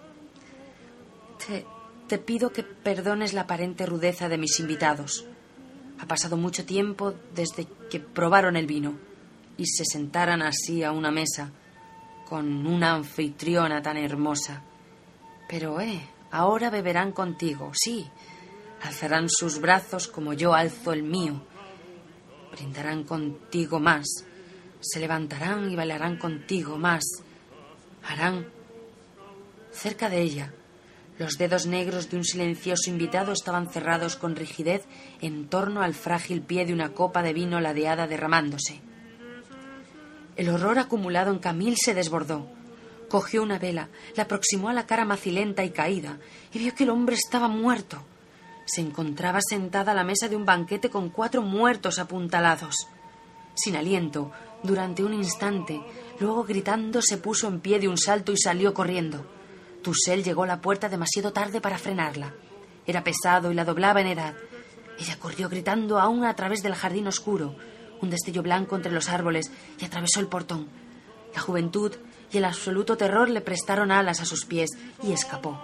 Te, te pido que perdones la aparente rudeza de mis invitados. Ha pasado mucho tiempo desde que probaron el vino y se sentaran así a una mesa con una anfitriona tan hermosa. Pero, eh, ahora beberán contigo, sí. Alzarán sus brazos como yo alzo el mío. Brindarán contigo más. Se levantarán y bailarán contigo más. Harán... Cerca de ella, los dedos negros de un silencioso invitado estaban cerrados con rigidez en torno al frágil pie de una copa de vino ladeada derramándose. El horror acumulado en Camille se desbordó. Cogió una vela, la aproximó a la cara macilenta y caída y vio que el hombre estaba muerto. Se encontraba sentada a la mesa de un banquete con cuatro muertos apuntalados. Sin aliento, durante un instante, luego gritando se puso en pie de un salto y salió corriendo. Toussaint llegó a la puerta demasiado tarde para frenarla. Era pesado y la doblaba en edad. Ella corrió gritando aún a través del jardín oscuro, un destello blanco entre los árboles, y atravesó el portón. La juventud y el absoluto terror le prestaron alas a sus pies y escapó.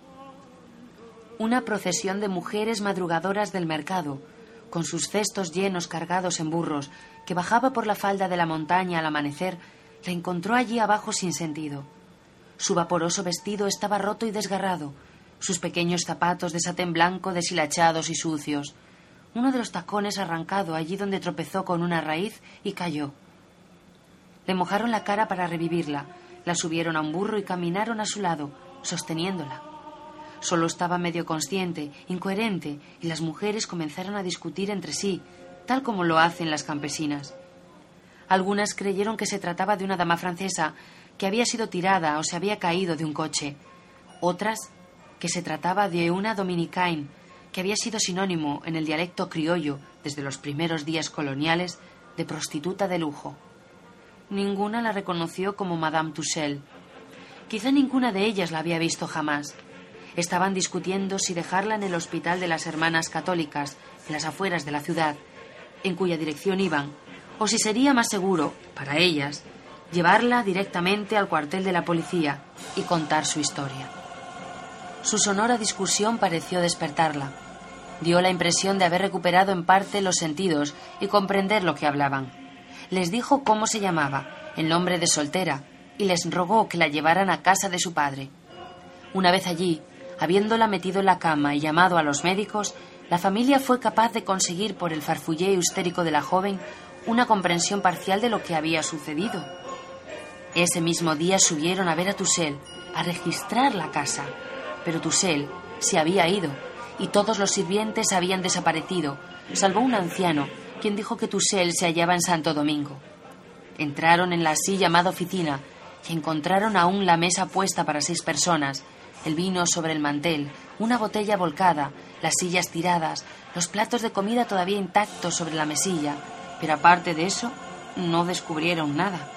Una procesión de mujeres madrugadoras del mercado, con sus cestos llenos cargados en burros, que bajaba por la falda de la montaña al amanecer, la encontró allí abajo sin sentido. Su vaporoso vestido estaba roto y desgarrado, sus pequeños zapatos de satén blanco deshilachados y sucios, uno de los tacones arrancado allí donde tropezó con una raíz y cayó. Le mojaron la cara para revivirla, la subieron a un burro y caminaron a su lado, sosteniéndola. Solo estaba medio consciente, incoherente, y las mujeres comenzaron a discutir entre sí, tal como lo hacen las campesinas. Algunas creyeron que se trataba de una dama francesa que había sido tirada o se había caído de un coche. Otras, que se trataba de una dominicaine, que había sido sinónimo en el dialecto criollo, desde los primeros días coloniales, de prostituta de lujo. Ninguna la reconoció como Madame Toussaint. Quizá ninguna de ellas la había visto jamás. Estaban discutiendo si dejarla en el hospital de las Hermanas Católicas, en las afueras de la ciudad, en cuya dirección iban, o si sería más seguro, para ellas, llevarla directamente al cuartel de la policía y contar su historia. Su sonora discusión pareció despertarla. Dio la impresión de haber recuperado en parte los sentidos y comprender lo que hablaban. Les dijo cómo se llamaba, el nombre de soltera, y les rogó que la llevaran a casa de su padre. Una vez allí, habiéndola metido en la cama y llamado a los médicos, la familia fue capaz de conseguir por el farfulleo histérico de la joven una comprensión parcial de lo que había sucedido. Ese mismo día subieron a ver a Toussaint, a registrar la casa, pero Tussell se había ido y todos los sirvientes habían desaparecido, salvo un anciano, quien dijo que Tussell se hallaba en Santo Domingo. Entraron en la así llamada oficina y encontraron aún la mesa puesta para seis personas, el vino sobre el mantel, una botella volcada, las sillas tiradas, los platos de comida todavía intactos sobre la mesilla, pero aparte de eso, no descubrieron nada.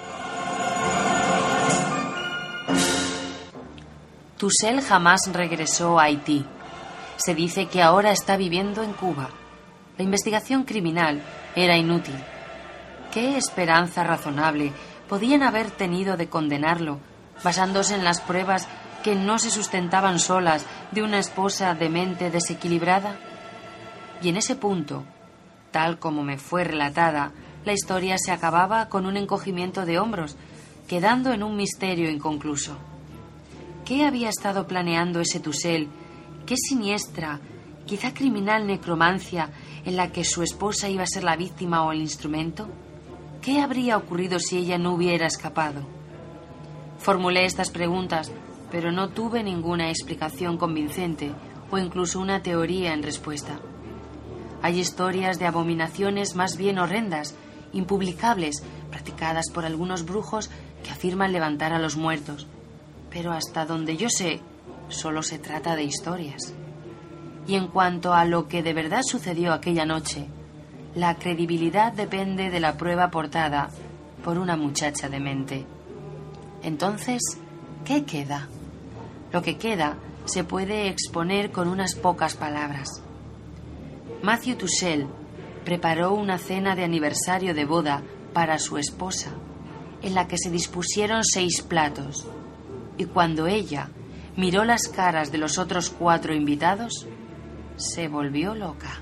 Tussell jamás regresó a Haití. Se dice que ahora está viviendo en Cuba. La investigación criminal era inútil. ¿Qué esperanza razonable podían haber tenido de condenarlo, basándose en las pruebas que no se sustentaban solas de una esposa de mente desequilibrada? Y en ese punto, tal como me fue relatada, la historia se acababa con un encogimiento de hombros, quedando en un misterio inconcluso. ¿Qué había estado planeando ese Tussell? ¿Qué siniestra, quizá criminal necromancia en la que su esposa iba a ser la víctima o el instrumento? ¿Qué habría ocurrido si ella no hubiera escapado? Formulé estas preguntas, pero no tuve ninguna explicación convincente o incluso una teoría en respuesta. Hay historias de abominaciones más bien horrendas, impublicables, practicadas por algunos brujos que afirman levantar a los muertos. Pero hasta donde yo sé, solo se trata de historias. Y en cuanto a lo que de verdad sucedió aquella noche, la credibilidad depende de la prueba aportada por una muchacha de mente. Entonces, ¿qué queda? Lo que queda se puede exponer con unas pocas palabras. Matthew Tussell preparó una cena de aniversario de boda para su esposa, en la que se dispusieron seis platos. Y cuando ella miró las caras de los otros cuatro invitados, se volvió loca.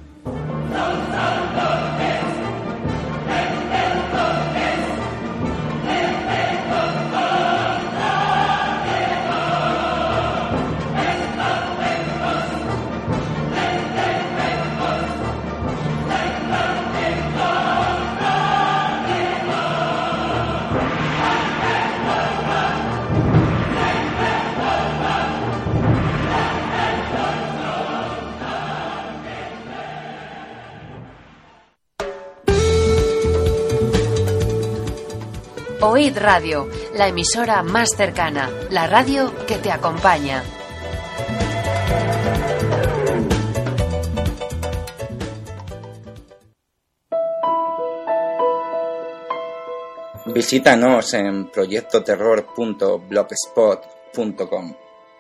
Oíd Radio, la emisora más cercana, la radio que te acompaña. Visítanos en proyecto terror punto blogspot punto com.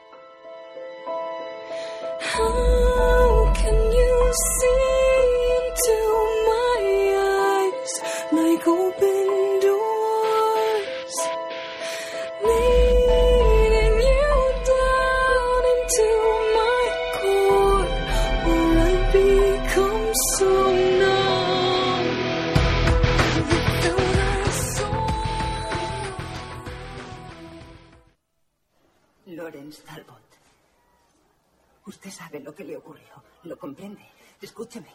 Lawrence Talbot. Usted sabe lo que le ocurrió. ¿Lo comprende? Escúcheme.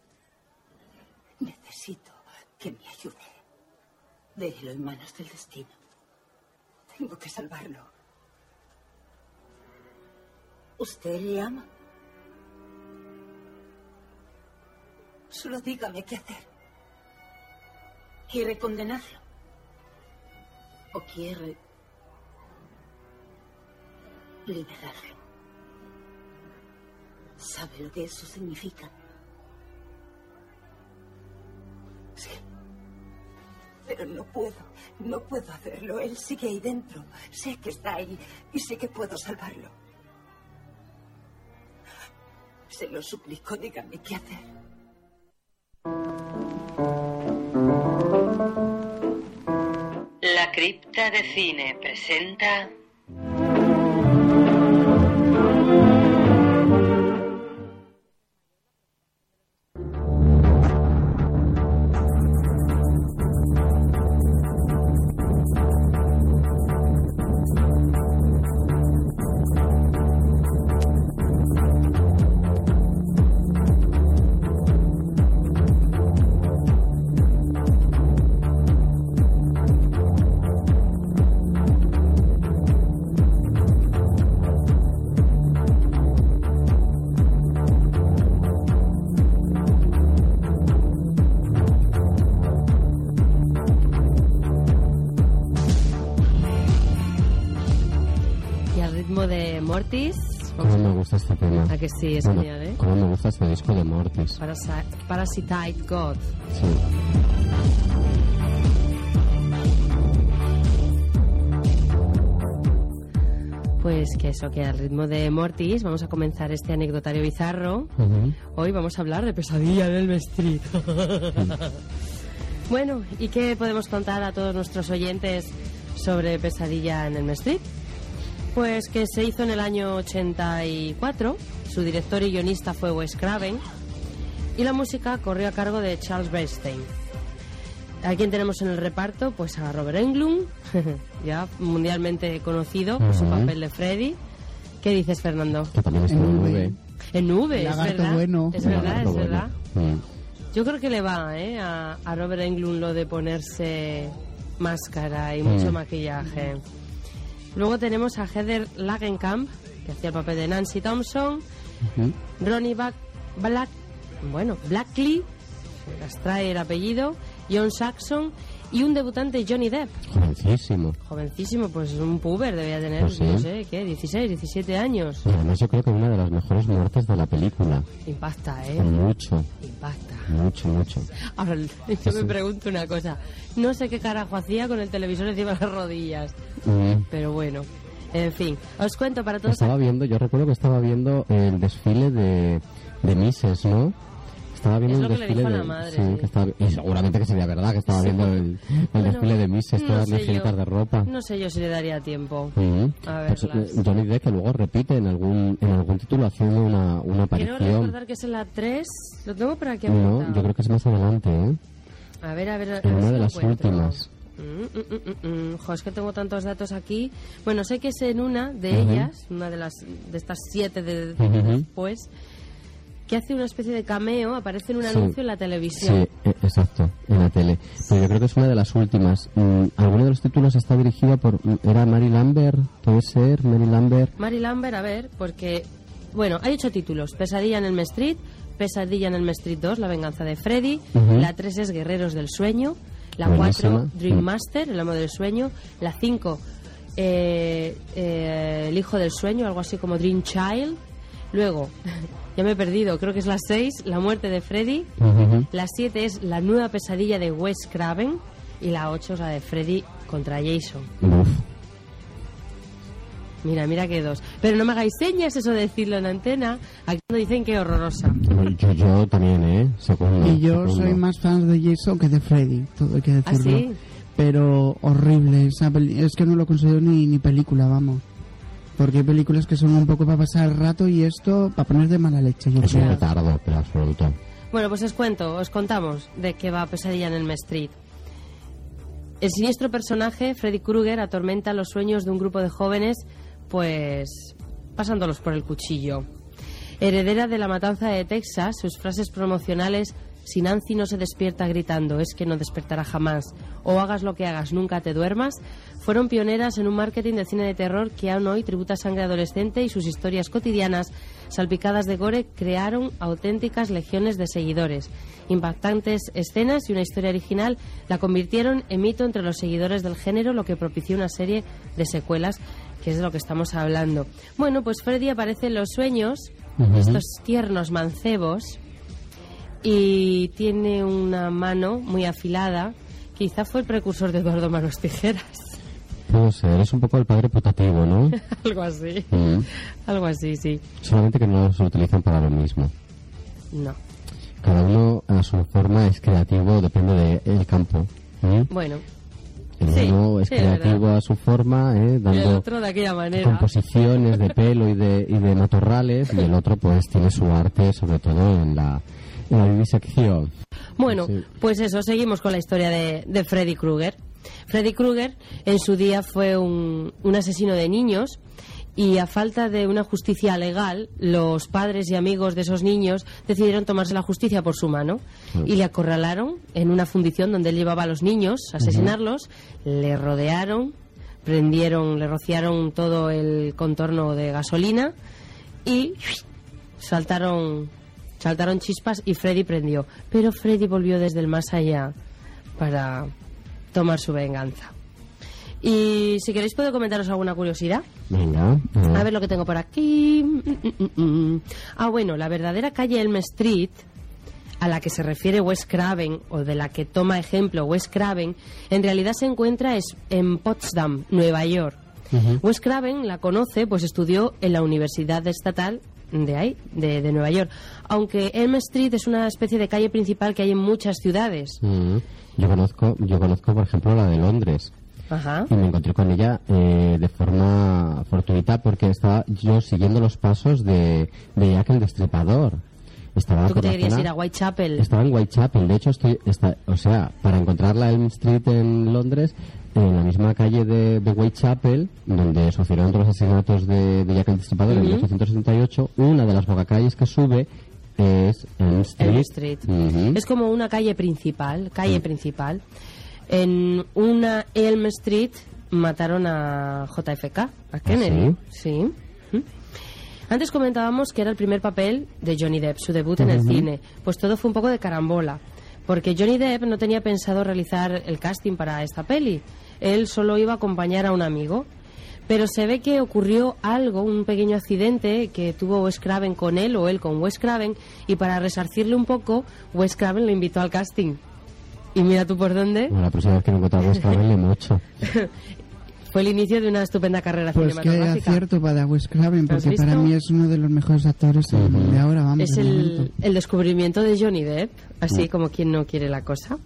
Necesito que me ayude. Déjelo en manos del destino. Tengo que salvarlo. ¿Usted le ama? Solo dígame qué hacer. ¿Quiere condenarlo? ¿O quiere liberarlo? ¿Sabe lo que eso significa? Sí. Pero no puedo, no puedo hacerlo. Él sigue ahí dentro. Sé que está ahí y sé que puedo salvarlo. Se lo suplico, dígame qué hacer. La cripta de cine presenta... Mortis. Cómo me gusta este tema. ¿A que sí? Es bueno, genial, ¿eh? Cómo me gusta este disco de Mortis. Parasi- Parasite God. Sí. Pues que eso, que al ritmo de Mortis vamos a comenzar este anecdotario bizarro. Uh-huh. Hoy vamos a hablar de Pesadilla en Elm Street. Bueno, ¿y qué podemos contar a todos nuestros oyentes sobre Pesadilla en Elm Street? Pues que se hizo en el año ochenta y cuatro, su director y guionista fue Wes Craven y la música corrió a cargo de Charles Bernstein. ¿A quién tenemos en el reparto? Pues a Robert Englund, ya mundialmente conocido por su Ujú. papel de Freddy. ¿Qué dices, Fernando? Que también está en nube. En nube, es Lagarto verdad. bueno. Es verdad, Lagarto es bueno. verdad. Mm. Yo creo que le va ¿eh? a, a Robert Englund lo de ponerse máscara y mucho Mm. maquillaje. Luego tenemos a Heather Langenkamp, que hacía el papel de Nancy Thompson, Ujú. Ronnie Black, Black bueno, Blackley, se las trae el apellido, John Saxon y un debutante Johnny Depp. Jovencísimo. Jovencísimo, pues un puber, debía tener, Pues sí. no sé, ¿qué? dieciséis, diecisiete años. Y además yo creo que una de las mejores muertes de la película. Impacta, ¿eh? Mucho. Impacta. Mucho, mucho. Ahora, yo me pregunto una cosa. No sé qué carajo hacía con el televisor encima de las rodillas. Mm. Pero bueno, en fin. Os cuento para todos... Estaba viendo, yo recuerdo que estaba viendo el desfile de, de Misses, ¿no? Estaba viendo Es el lo que le desfile dijo de... la madre, sí, sí. que estaba, y seguramente que sería verdad que estaba viendo el, el Bueno, desfile de Misses, no todas sé las yo. viejitas de ropa. No sé yo si le daría tiempo Mm. a Pues, verlas. eh, Johnny Depp que luego repite en algún en algún título haciendo una, una Quiero aparición. recordar que es en la tres. Lo tengo por aquí No, apuntado. yo creo que es más adelante, ¿eh? A ver, a ver. a ver En si una lo de las encuentro. últimas. Mm, mm, mm, mm, mm. Jo, es que tengo tantos datos aquí. Bueno, sé que es en una de Ujú. ellas, una de las de estas siete de, Ujú. después, que hace una especie de cameo, aparece en un Sí. anuncio en la televisión. Sí, eh, exacto, en la tele. Pero yo creo que es una de las últimas. Mm, alguno de los títulos está dirigido por... mm, ¿Era Mary Lambert? ¿Puede ser? Mary Lambert. Mary Lambert, a ver, porque... Bueno, hay ocho títulos. Pesadilla en Elm Street, Pesadilla en Elm Street dos, La venganza de Freddy. Ujú. La tres es Guerreros del sueño. La Buenísima. cuatro, Dream Master, El amo del sueño. La cinco, eh, eh, El hijo del sueño, algo así como Dream Child. Luego, ya me he perdido, creo que es la seis, La muerte de Freddy. Ujú. La siete es La nueva pesadilla de Wes Craven. Y la ocho es la de Freddy contra Jason. Uf. Mira, mira que dos. Pero no me hagáis señas eso de decirlo en antena. Aquí no dicen que horrorosa. Yo, yo también, ¿eh? Segundo, Y yo segundo. soy más fan de Jason que de Freddy, todo hay que ¿Ah, decirlo. sí? Pero horrible, esa peli- es que no lo considero ni, ni película, vamos. Porque hay películas que son un poco para pasar el rato y esto para poner de mala leche. Yo Es un creo. retardo, pero absoluto. Bueno, pues os cuento, os contamos de qué va Pesadilla en Elm Street. El siniestro personaje, Freddy Krueger, atormenta los sueños de un grupo de jóvenes, pues pasándolos por el cuchillo. Heredera de la matanza de Texas, sus frases promocionales: si Nancy no se despierta gritando, es que no despertará jamás, o hagas lo que hagas, nunca te duermas, fueron pioneras en un marketing de cine de terror que aún hoy tributa sangre adolescente, y sus historias cotidianas, salpicadas de gore, crearon auténticas legiones de seguidores. Impactantes escenas y una historia original la convirtieron en mito entre los seguidores del género, lo que propició una serie de secuelas, que es de lo que estamos hablando. Bueno, pues Freddy aparece en los sueños, Ujú. estos tiernos mancebos, y tiene una mano muy afilada. Quizá fue el precursor de Eduardo Manos Tijeras. Puede ser, es un poco el padre putativo, ¿no? Algo así. Mm. Algo así, sí. Solamente que no se utilizan para lo mismo. No. Cada uno a su forma es creativo, depende del campo. ¿eh? Bueno. El Sí, uno es sí, es creativo verdad. a su forma, ¿eh? Y el dando otro de aquella manera. composiciones de pelo y de, y de matorrales, y el otro pues tiene su arte, sobre todo en la, en la vivisección. Bueno, Sí. pues eso, seguimos con la historia de, de Freddy Krueger. Freddy Krueger en su día fue un, un asesino de niños, y a falta de una justicia legal, los padres y amigos de esos niños decidieron tomarse la justicia por su mano y le acorralaron en una fundición donde él llevaba a los niños a asesinarlos, le rodearon, prendieron, le rociaron todo el contorno de gasolina y saltaron saltaron chispas y Freddy prendió. Pero Freddy volvió desde el más allá para tomar su venganza. Y si queréis puedo comentaros alguna curiosidad. Venga. A ver lo que tengo por aquí. Mm, mm, mm. Ah, bueno, la verdadera calle Elm Street, a la que se refiere Wes Craven, o de la que toma ejemplo Wes Craven, en realidad se encuentra es en Potsdam, Nueva York. Uh-huh. Wes Craven la conoce, pues estudió en la Universidad Estatal de ahí, de, de Nueva York. Aunque Elm Street es una especie de calle principal que hay en muchas ciudades. Uh-huh. Yo conozco, yo conozco, por ejemplo, la de Londres. Ajá. Y me encontré con ella eh, de forma fortuita porque estaba yo siguiendo los pasos de, de Jack el Destripador. Estaba ¿Tú que por te la querías zona- ir a Whitechapel? Estaba en Whitechapel. De hecho, estoy, está, o sea, para encontrar la Elm Street en Londres, en la misma calle de, de Whitechapel, donde sucedieron todos los asesinatos de, de Jack el Destripador en Ujú. mil ochocientos sesenta y ocho, una de las bocacalles que sube es Elm Street. Elm Street. Ujú. Es como una calle principal, calle principal. En una Elm Street mataron a J F K, a Kennedy. Sí. Ujú. Antes comentábamos que era el primer papel de Johnny Depp, su debut en el Ujú. cine. Pues todo fue un poco de carambola, porque Johnny Depp no tenía pensado realizar el casting para esta peli. Él solo iba a acompañar a un amigo. Pero se ve que ocurrió algo, un pequeño accidente que tuvo Wes Craven con él o él con Wes Craven, y para resarcirle un poco, Wes Craven lo invitó al casting. Y mira tú por dónde. Bueno, la próxima vez que me encuentro a Wes Craven le mocho. Fue el inicio de una estupenda carrera Pues que cinematográfica. acierto para Wes Craven, ¿Lo has porque para visto? mí es uno de los mejores actores de ahora, vamos. Es de el, momento. el descubrimiento de Johnny Depp, así Mm. como quien no quiere la cosa.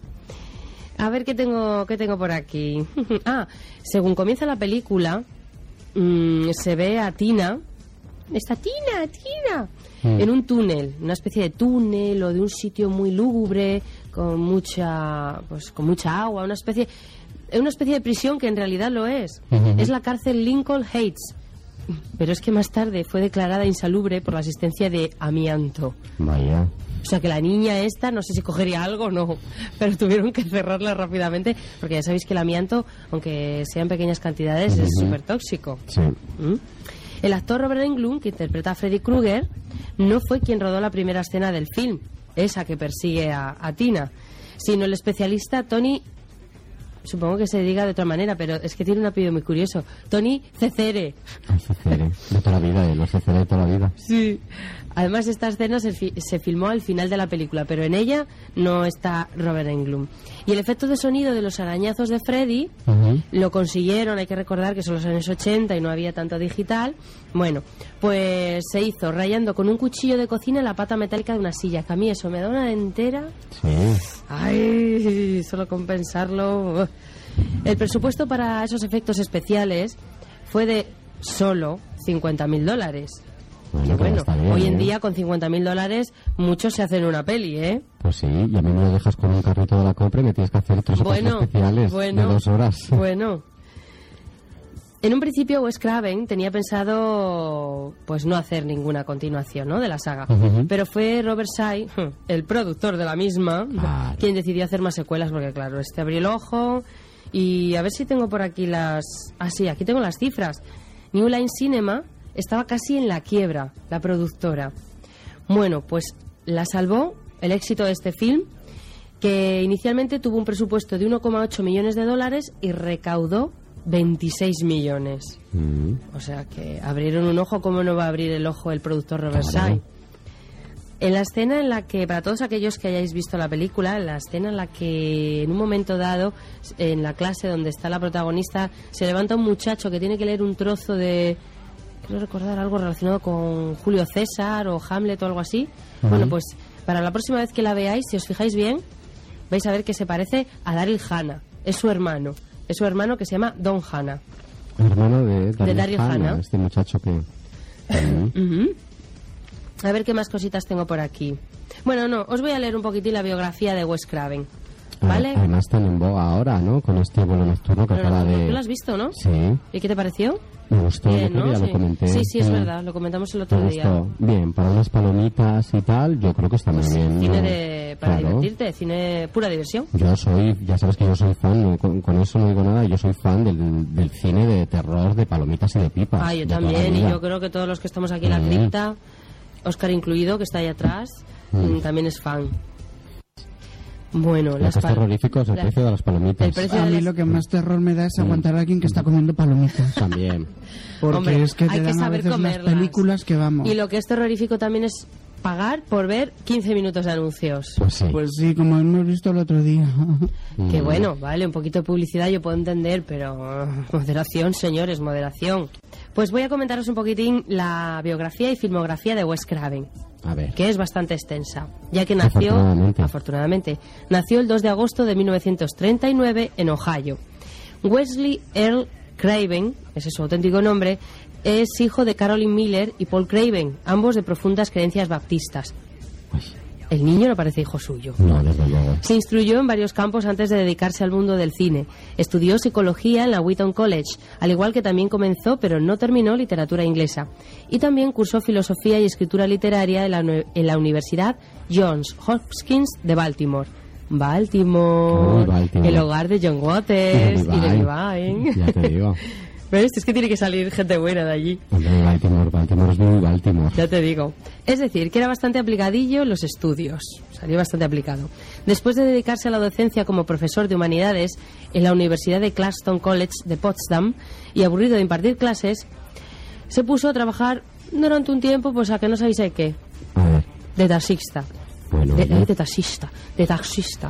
A ver qué tengo, qué tengo por aquí. Ah, según comienza la película, mm, se ve a Tina. Está Tina, Tina. Mm. En un túnel, una especie de túnel o de un sitio muy lúgubre, con mucha, pues con mucha agua, una especie, una especie de prisión que en realidad lo es. Ujú. Es la cárcel Lincoln Heights. Pero es que más tarde fue declarada insalubre por la existencia de amianto. Vaya. O sea que la niña esta, no sé si cogería algo o no, pero tuvieron que cerrarla rápidamente, porque ya sabéis que el amianto, aunque sea en pequeñas cantidades, es Ujú. súper tóxico. Sí. ¿Mm? El actor Robert Englund, que interpreta a Freddy Krueger, no fue quien rodó la primera escena del film, esa que persigue a, a Tina, sino el especialista Tony, supongo que se diga de otra manera, pero es que tiene un apellido muy curioso, Tony Cecere. Ay, Cecere, de toda la vida, eh, los Cecere de toda la vida. Sí. Además, esta escena se, fi- se filmó al final de la película, pero en ella no está Robert Englund. Y el efecto de sonido de los arañazos de Freddy Ujú. lo consiguieron, hay que recordar que son los años ochenta y no había tanto digital. Bueno, pues se hizo rayando con un cuchillo de cocina la pata metálica de una silla, que a mí eso me da una entera. Sí. Ay, solo con pensarlo. El presupuesto para esos efectos especiales fue de solo cincuenta mil dólares. Bueno, Que pero bueno, está bien, hoy en ¿eh? día con cincuenta mil dólares muchos se hacen una peli, ¿eh? Pues sí, y a mí me lo dejas con un carrito de la compra y me tienes que hacer tres Bueno, efectos especiales bueno, de dos horas. Bueno. En un principio Wes Craven tenía pensado pues no hacer ninguna continuación, ¿no?, de la saga. Ujú. Pero fue Robert Sy, el productor de la misma, quien decidió hacer más secuelas porque claro, este abrió el ojo y a ver si tengo por aquí las... Ah, sí, aquí tengo las cifras. New Line Cinema estaba casi en la quiebra, la productora. Bueno, pues la salvó el éxito de este film, que inicialmente tuvo un presupuesto de uno coma ocho millones de dólares y recaudó veintiséis millones. Mm. O sea que abrieron un ojo, ¿cómo no va a abrir el ojo el productor Robert Claro. Sy? En la escena en la que, para todos aquellos que hayáis visto la película, en la escena en la que en un momento dado, en la clase donde está la protagonista, se levanta un muchacho que tiene que leer un trozo de, quiero recordar algo relacionado con Julio César o Hamlet o algo así. Ujú. Bueno, pues para la próxima vez que la veáis, si os fijáis bien, vais a ver que se parece a Daryl Hannah. Es su hermano. Es su hermano que se llama Don Hannah. Hermano de Daryl Daryl Hannah, Hannah. este muchacho que... Mm. Ujú. A ver qué más cositas tengo por aquí. Bueno, no, os voy a leer un poquitín la biografía de Wes Craven. ¿Vale? Además están en boga ahora, ¿no? Con este vuelo nocturno que Pero acaba tú de... lo has visto, ¿no? Sí, ¿Y qué te pareció? me gustó, Bien, yo creo ¿no? que ya Sí. lo comenté. Sí, sí, es Mm. verdad, lo comentamos el Me otro día. gustó. Bien, para unas palomitas y tal, yo creo que está muy bien. Cine ¿no? de, para Claro. divertirte, cine pura diversión. Yo soy, ya sabes que yo soy fan, no, con, con eso no digo nada, yo soy fan del, del cine de terror, de palomitas y de pipas. Ah, yo de toda la también, y vida. yo creo que todos los que estamos aquí en la Mm. cripta, Óscar incluido, que está ahí atrás, Mm. mm, también es fan. Bueno, Lo las que es pal- terrorífico es el la- precio de las palomitas. el precio A de mí las- lo que más terror me da es aguantar a alguien que está comiendo palomitas. También. Porque Hombre, es que te hay que dan a saber veces las comerlas. películas que vamos. Y lo que es terrorífico también es pagar por ver quince minutos de anuncios. Pues sí. Pues sí, como hemos visto el otro día. Que Mm. bueno, vale, un poquito de publicidad yo puedo entender, pero moderación, señores, moderación. Pues voy a comentaros un poquitín la biografía y filmografía de Wes Craven, A ver. que es bastante extensa, ya que nació, Afortunadamente. afortunadamente, nació el dos de agosto de mil novecientos treinta y nueve en Ohio. Wesley Earl Craven, ese es su auténtico nombre, es hijo de Carolyn Miller y Paul Craven, ambos de profundas creencias baptistas. El niño no parece hijo suyo. No, desde luego. Se instruyó en varios campos antes de dedicarse al mundo del cine. Estudió psicología en la Wheaton College, al igual que también comenzó, pero no terminó, literatura inglesa. Y también cursó filosofía y escritura literaria en la, uni- en la Universidad Johns Hopkins de Baltimore. Baltimore, Uy, Baltimore. el hogar de John Waters Y de y de Levi. Levi. Ya te digo. ¿Ves? Es que tiene que salir gente buena de allí. Hombre, Baltimore, Baltimore es muy Baltimore. Ya te digo. Es decir, que era bastante aplicadillo en los estudios. Salió bastante aplicado. Después de dedicarse a la docencia como profesor de humanidades en la Universidad de Claxton College de Potsdam y aburrido de impartir clases, se puso a trabajar durante un tiempo, pues a que no sabéis de qué. A ver. De taxista. Bueno, De, oye. ay, de taxista. De taxista.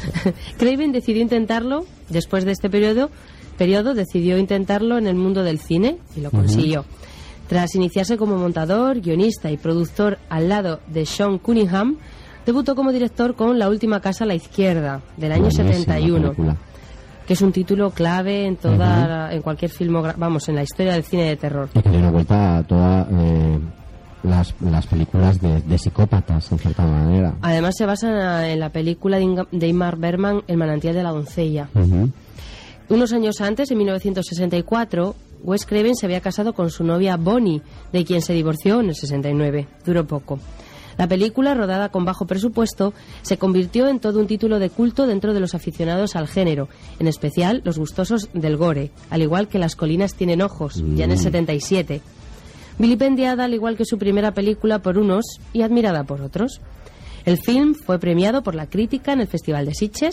Craven decidió intentarlo, después de este periodo, periodo, decidió intentarlo en el mundo del cine y lo Ujú. consiguió. Tras iniciarse como montador, guionista y productor al lado de Sean Cunningham, debutó como director con La última casa a la izquierda, del año Buenísima setenta y uno, película. que es un título clave en toda, la- en cualquier filmogra- vamos, en la historia del cine de terror. Y que le dio una vuelta a todas eh, las, las películas de, de psicópatas, en cierta manera. Además se basa en la película de Inga- de Ingmar Bergman, El manantial de la doncella. Ujú. Unos años antes, en mil novecientos sesenta y cuatro, Wes Craven se había casado con su novia Bonnie, de quien se divorció en el sesenta y nueve. Duró poco. La película, rodada con bajo presupuesto, se convirtió en todo un título de culto dentro de los aficionados al género, en especial los gustosos del gore, al igual que Las colinas tienen ojos, ya en el Mm. setenta y siete. Vilipendiada al igual que su primera película por unos y admirada por otros. El film fue premiado por la crítica en el Festival de Sitges.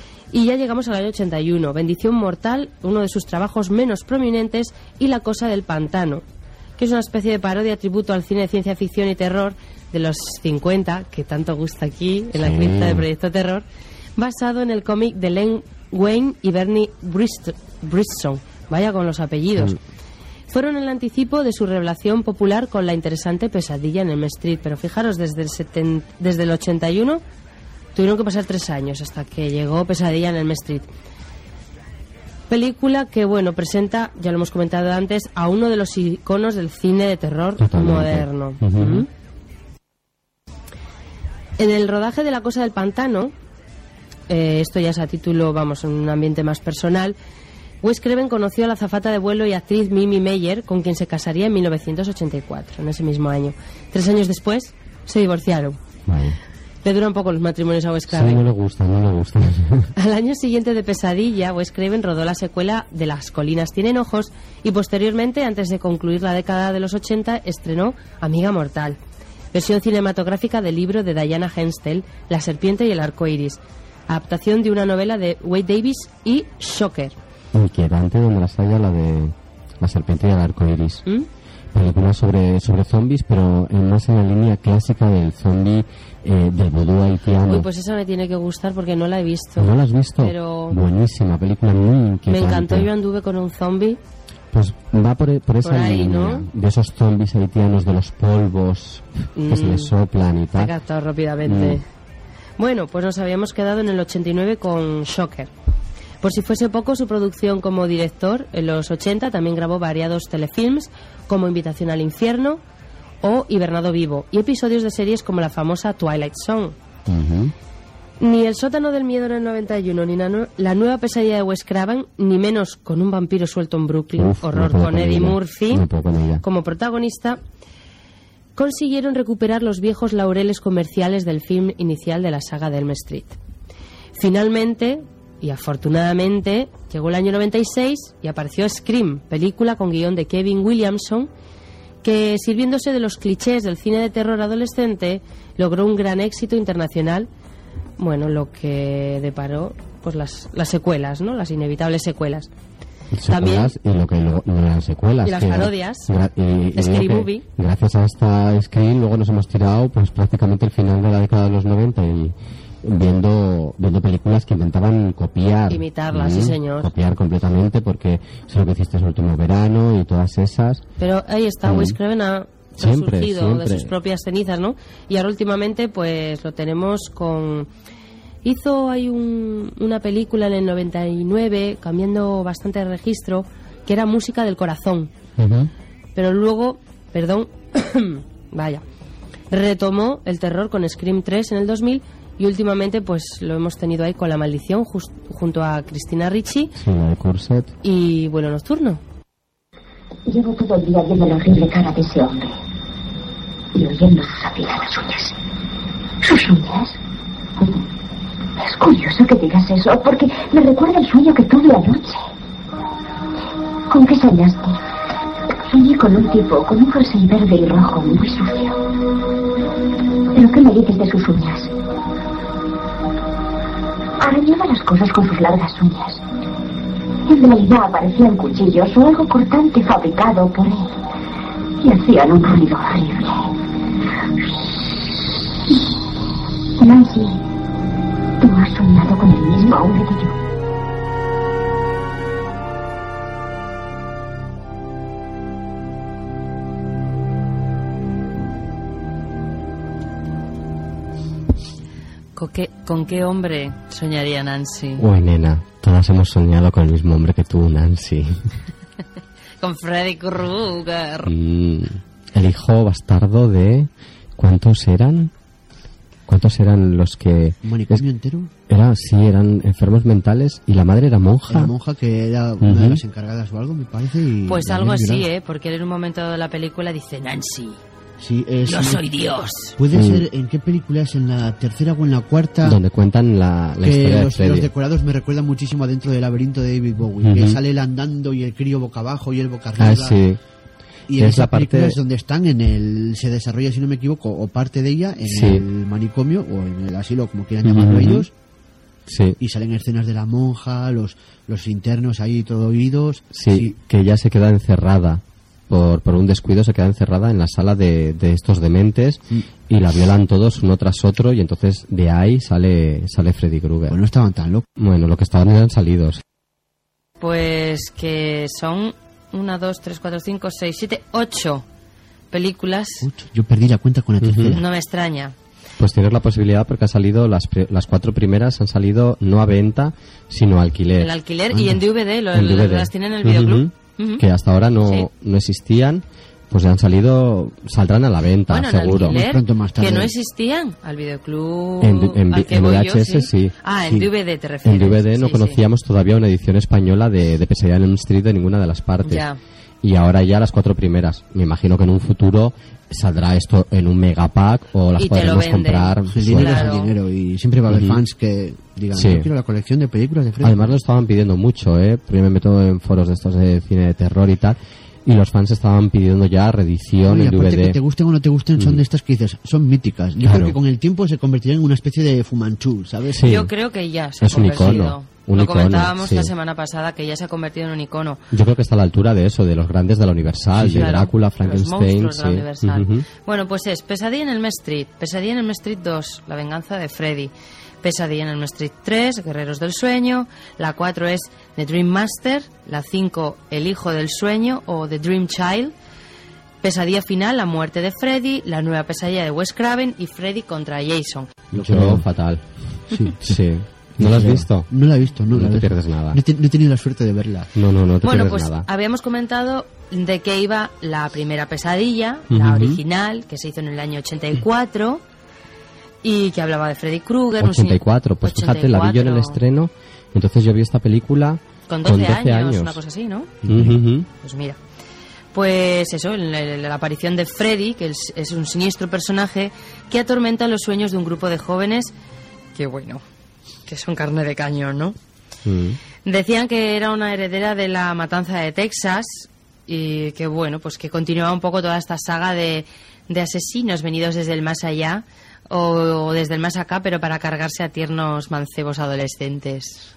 Y ya llegamos al año ochenta y uno. Bendición mortal, uno de sus trabajos menos prominentes, y La cosa del pantano, que es una especie de parodia tributo al cine de ciencia ficción y terror de los cincuenta, que tanto gusta aquí, en la Sí. cripta de Proyecto Terror, basado en el cómic de Len Wayne y Bernie Brist- Brisson. Vaya con los apellidos. Mm. Fueron el anticipo de su revelación popular con la interesante Pesadilla en Elm Street, pero fijaros, desde el, seten- desde el ochenta y uno tuvieron que pasar tres años hasta que llegó Pesadilla en Elm Street. Película que, bueno, presenta, ya lo hemos comentado antes, a uno de los iconos del cine de terror Totalmente. moderno. Ujú. ¿Mm? En el rodaje de La cosa del pantano, eh, esto ya es a título, vamos, en un ambiente más personal, Wes Craven conoció a la azafata de vuelo y actriz Mimi Meyer, con quien se casaría en mil novecientos ochenta y cuatro, en ese mismo año. Tres años después, se divorciaron. Vale. Le duran poco los matrimonios a Wes Sí, Craven. no le gusta, no le gusta. Al año siguiente de Pesadilla, Wes Craven rodó la secuela de Las colinas tienen ojos y posteriormente, antes de concluir la década de los ochenta, estrenó Amiga mortal, versión cinematográfica del libro de Diana Henstel, La serpiente y el arco iris, adaptación de una novela de Wade Davis y Shocker. Inquietante donde las haya la de La serpiente y el arco iris. ¿Mm? Película sobre, sobre zombies, pero en más en la línea clásica del zombie eh, del vudú haitiano. Uy, pues esa me tiene que gustar porque no la he visto. ¿No la has visto? Pero Buenísima, película muy me inquietante. encantó, yo anduve con un zombie. Pues va por, por esa Por ahí, línea, ¿no? de esos zombies haitianos, de los polvos que se Mm. les soplan y Se ha tal. captado rápidamente. Mm. Bueno, pues nos habíamos quedado en el ochenta y nueve con Shocker. Por si fuese poco, su producción como director, en los ochenta también grabó variados telefilms como Invitación al infierno o Hibernado vivo, y episodios de series como la famosa Twilight Zone. Ujú. Ni El sótano del miedo en el noventa y uno, ni la, nue- la nueva pesadilla de Wes Craven, ni menos con un vampiro suelto en Brooklyn, Uf, horror no puedo con Eddie ella. Murphy No puedo con ella. como protagonista, consiguieron recuperar los viejos laureles comerciales del film inicial de la saga de Elm Street. Finalmente, y afortunadamente, llegó el año noventa y seis y apareció Scream, película con guión de Kevin Williamson, que, sirviéndose de los clichés del cine de terror adolescente, logró un gran éxito internacional bueno, lo que deparó pues las, las secuelas, ¿no? Las inevitables secuelas. Secuelas y lo que luego no eran secuelas. Y las que, parodias. gra- y, y Scary digo que Movie. Gracias a esta screen luego nos hemos tirado pues prácticamente el final de la década de los noventa y viendo viendo películas que intentaban copiar. Imitarlas, sí, señor. Copiar completamente porque sé lo que hiciste el último verano y todas esas. Pero ahí está, Mm. Wes Craven ha Siempre, resurgido siempre. de sus propias cenizas, ¿no? Y ahora últimamente pues lo tenemos con... Hizo hay un, una película en el noventa y nueve, cambiando bastante de registro, que era Música del Corazón. Ujú. Pero luego, perdón, vaya, retomó el terror con Scream tres en el dos mil y últimamente pues lo hemos tenido ahí con La Maldición just- junto a Cristina Ricci Sí, la de Corset. y Vuelo Nocturno. Llevo todo el día viendo la horrible cara de ese hombre y oyendo sus afiladas uñas. ¿Sus uñas? Es curioso que digas eso, porque me recuerda el sueño que tuve anoche. ¿Con qué soñaste? Soñé con un tipo con un jersey verde y rojo muy sucio. ¿Pero qué me dices de sus uñas? Arañaba las cosas con sus largas uñas. En realidad parecían cuchillos o algo cortante fabricado por él. Y hacían un ruido horrible. Nancy, tú has soñado con el mismo hombre que yo. ¿Con qué, ¿Con qué hombre soñaría Nancy? Uy, nena, todas hemos soñado con el mismo hombre que tú, Nancy. Con Freddy Krueger. Mm, el hijo bastardo de... ¿Cuántos eran? ¿Cuántos eran los que...? ¿Manicomio entero? Era, sí, eran enfermos mentales y la madre era monja. La monja que era una Ujú. de las encargadas o algo, me parece. Y Pues la algo habían así, violado. ¿eh? Porque él en un momento de la película dice, Nancy, Sí, es, yo soy Dios. Puede Mm. ser, ¿en qué película es? ¿En la tercera o en la cuarta? Donde cuentan la, la que historia de los, Freddy. los decorados me recuerdan muchísimo a Dentro del laberinto de David Bowie, que Ujú. sale él andando y el crío boca abajo y él boca arriba. Ah, sí. Y en Es esa la parte- película es donde están en el se desarrolla, si no me equivoco, o parte de ella en Sí. el manicomio o en el asilo, como quieran llamarlo Ujú. ellos. Sí. Y salen escenas de la monja, los los internos ahí todo oídos. Sí, que ella se queda encerrada. Por, por un descuido se queda encerrada en la sala de, de estos dementes y la violan todos uno tras otro y entonces de ahí sale sale Freddy Krueger. Pues no estaban tan locos. Bueno, lo que estaban eran salidos. Pues que son una, dos, tres, cuatro, cinco, seis, siete, ocho películas. Yo perdí la cuenta con la tercera. No me extraña. Pues tienes la posibilidad porque ha salido las, pri- las cuatro primeras han salido no a venta sino a alquiler. El alquiler y en D V D, lo, En D V D. las tienen en el videoclub. Ujú. Ujú. Que hasta ahora no, Sí. no existían, pues ya han salido, saldrán a la venta, Bueno, en seguro. alquiler, que no existían. Al videoclub. En, en, al que en voy V yo, H S sí. Ah, en Sí. D V D te refieres. En D V D no Sí, conocíamos todavía una edición española de, de Pesadilla en Elm Street de ninguna de las partes. Ya. Y ahora ya las cuatro primeras. Me imagino que en un futuro saldrá esto en un megapack o las Y te lo podremos venden. comprar. El dinero sueltas. es el dinero y siempre va a haber Ujú. fans que digan, Sí. yo quiero la colección de películas de Freddy. Además lo estaban pidiendo mucho, ¿eh? Yo me meto en foros de estos de cine de terror y tal. Y los fans estaban pidiendo ya reedición No, y en aparte D V D. que te gusten o no te gusten, son Mm. de estas que dices, son míticas. Yo Claro. creo que con el tiempo se convertirán en una especie de Fumanchu, ¿sabes? Sí. Yo creo que ya se Es ha un convertido. icono, un Lo icono, comentábamos sí. la semana pasada que ya se ha convertido en un icono. Yo creo que está a la altura de eso, de los grandes de la Universal, Sí, de claro. Drácula, Los Frankenstein. monstruos de la sí. Universal. Ujú. Bueno, pues es Pesadilla en el Elm Street, Pesadilla en el Elm Street dos, La venganza de Freddy, Pesadilla en el Elm Street tres, Guerreros del Sueño, la cuatro es The Dream Master, la cinco, El hijo del sueño o The Dream Child, Pesadilla final, La muerte de Freddy, la nueva pesadilla de Wes Craven y Freddy contra Jason. Yo fatal. Sí. Sí. ¿No lo has Creo. visto? No la he visto, no. No la te he- pierdes nada. No he, te- no he tenido la suerte de verla. No, no, no te Bueno, pierdes pues nada. habíamos comentado de qué iba la primera pesadilla, la Ujú. original, que se hizo en el año ochenta y cuatro y que hablaba de Freddy Krueger. un ochenta y señor- cuatro, pues fíjate, la vi yo en el ochenta y cuatro. estreno, entonces yo vi esta película Con doce, años, una cosa así, ¿no? Ujú. Pues mira. Pues eso, en la, en la aparición de Freddy, que es, es un siniestro personaje que atormenta los sueños de un grupo de jóvenes que, bueno, que son carne de cañón, ¿no? Mm. Decían que era una heredera de la matanza de Texas y que, bueno, pues que continuaba un poco toda esta saga de, de asesinos venidos desde el más allá o desde el más acá, pero para cargarse a tiernos mancebos adolescentes.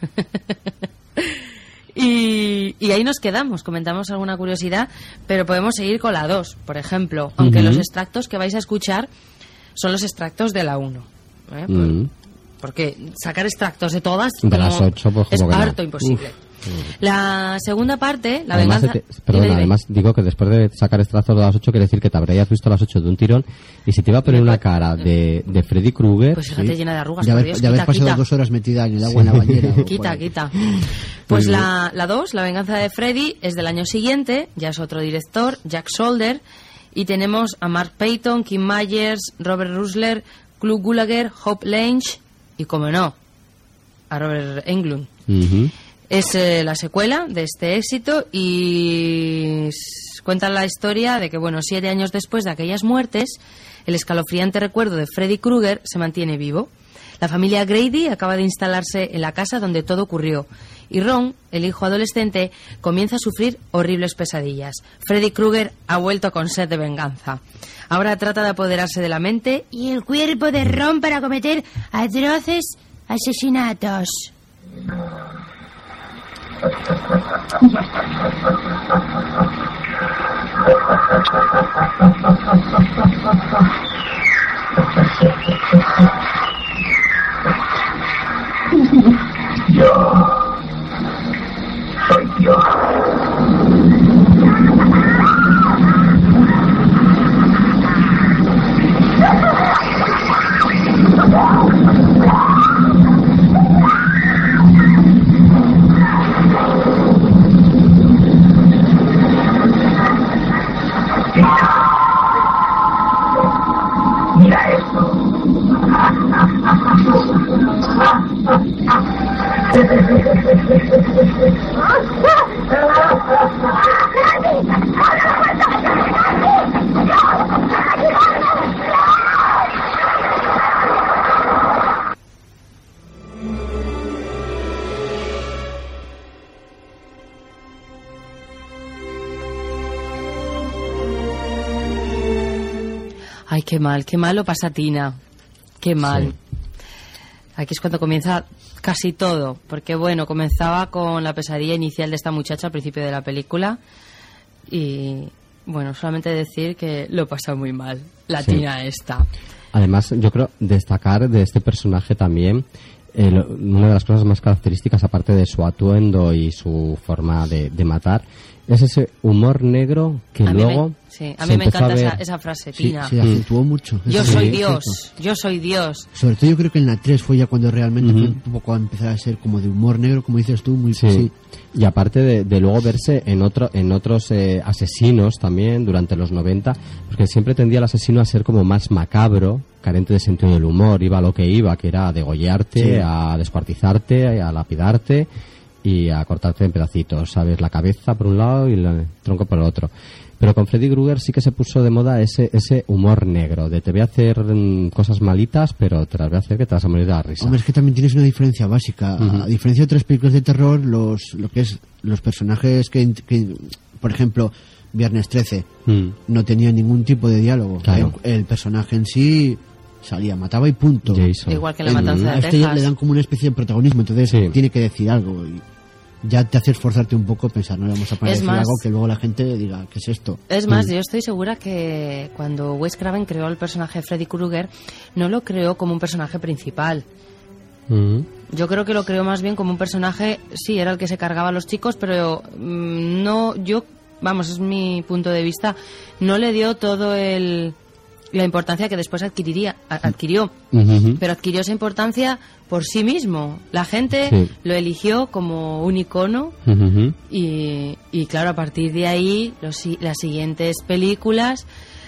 y, y ahí nos quedamos, comentamos alguna curiosidad, pero podemos seguir con la dos, por ejemplo, aunque uh-huh. los extractos que vais a escuchar son los extractos de la uno, ¿eh? uh-huh. porque sacar extractos de todas de las ocho, pues, es como harto no. imposible. Uf. La segunda parte, la además venganza... Te, perdona, dime, dime. Además digo que después de sacar extractos de las ocho quiere decir que te habrías visto las ocho de un tirón, y si te iba a poner una cara de, de Freddy Krueger... Pues fíjate, sí, llena de arrugas, de por haber, Dios, de haber quita, pasado quita. dos horas metida en el agua, sí, en la bañera. Quita, quita. Pues la, la dos, la venganza de Freddy, es del año siguiente, ya es otro director, Jack Solder, y tenemos a Mark Payton, Kim Myers, Robert Rusler, Clu Gulager, Hope Lange y, como no, a Robert Englund. Uh-huh. Es eh, la secuela de este éxito y cuenta la historia de que, bueno, siete años después de aquellas muertes, el escalofriante recuerdo de Freddy Krueger se mantiene vivo. La familia Grady acaba de instalarse en la casa donde todo ocurrió y Ron, el hijo adolescente, comienza a sufrir horribles pesadillas. Freddy Krueger ha vuelto con sed de venganza. Ahora trata de apoderarse de la mente y el cuerpo de Ron para cometer atroces asesinatos. Yo soy yo. Mira esto. Ay, qué mal, qué mal lo pasa Tina. Qué mal. Sí. Aquí es cuando comienza casi todo, porque bueno, comenzaba con la pesadilla inicial de esta muchacha al principio de la película y bueno, solamente decir que lo pasa muy mal, la sí. Tina esta. Además, yo creo destacar de este personaje también eh, lo, una de las cosas más características, aparte de su atuendo y su forma de, de matar, es ese humor negro que a luego... Me, sí, a mí me encanta esa, esa frase, Tina. Sí, se acentuó mucho. Yo Eso soy sí, Dios, cierto. yo soy Dios. Sobre todo yo creo que en la tres fue ya cuando realmente Uh-huh. fue un poco a empezar a ser como de humor negro, como dices tú, muy... Sí, sí. Y aparte de, de luego verse en otro en otros eh, asesinos también durante los noventa, porque siempre tendía el asesino a ser como más macabro, carente de sentido del humor, iba a lo que iba, que era a degollarte, sí. a descuartizarte, a lapidarte y a cortarte en pedacitos, ¿sabes? La cabeza por un lado y el tronco por el otro. Pero con Freddy Krueger sí que se puso de moda ese ese humor negro, de te voy a hacer mm, cosas malitas, pero te las voy a hacer que te vas a morir de la risa. Hombre, es que también tienes una diferencia básica. Uh-huh. A diferencia de otras películas de terror, los lo que es los personajes que, que por ejemplo, Viernes trece, mm. no tenía ningún tipo de diálogo. Claro. El, el personaje en sí salía, mataba y punto. Jason. Igual que en La Matanza de a este Texas. le dan como una especie de protagonismo, entonces sí. tiene que decir algo y ya te hace esforzarte un poco, pensar, no le vamos a poner Es más, algo que luego la gente diga, ¿qué es esto? Es más, mm. yo estoy segura que cuando Wes Craven creó el personaje de Freddy Krueger, no lo creó como un personaje principal. Mm. Yo creo que lo creó más bien como un personaje, sí, era el que se cargaba a los chicos, pero mmm, no, yo, vamos, es mi punto de vista, no le dio todo el... la importancia que después adquiriría adquirió uh-huh. pero adquirió esa importancia por sí mismo. La gente sí. lo eligió como un icono uh-huh. y, y claro, a partir de ahí los, las siguientes películas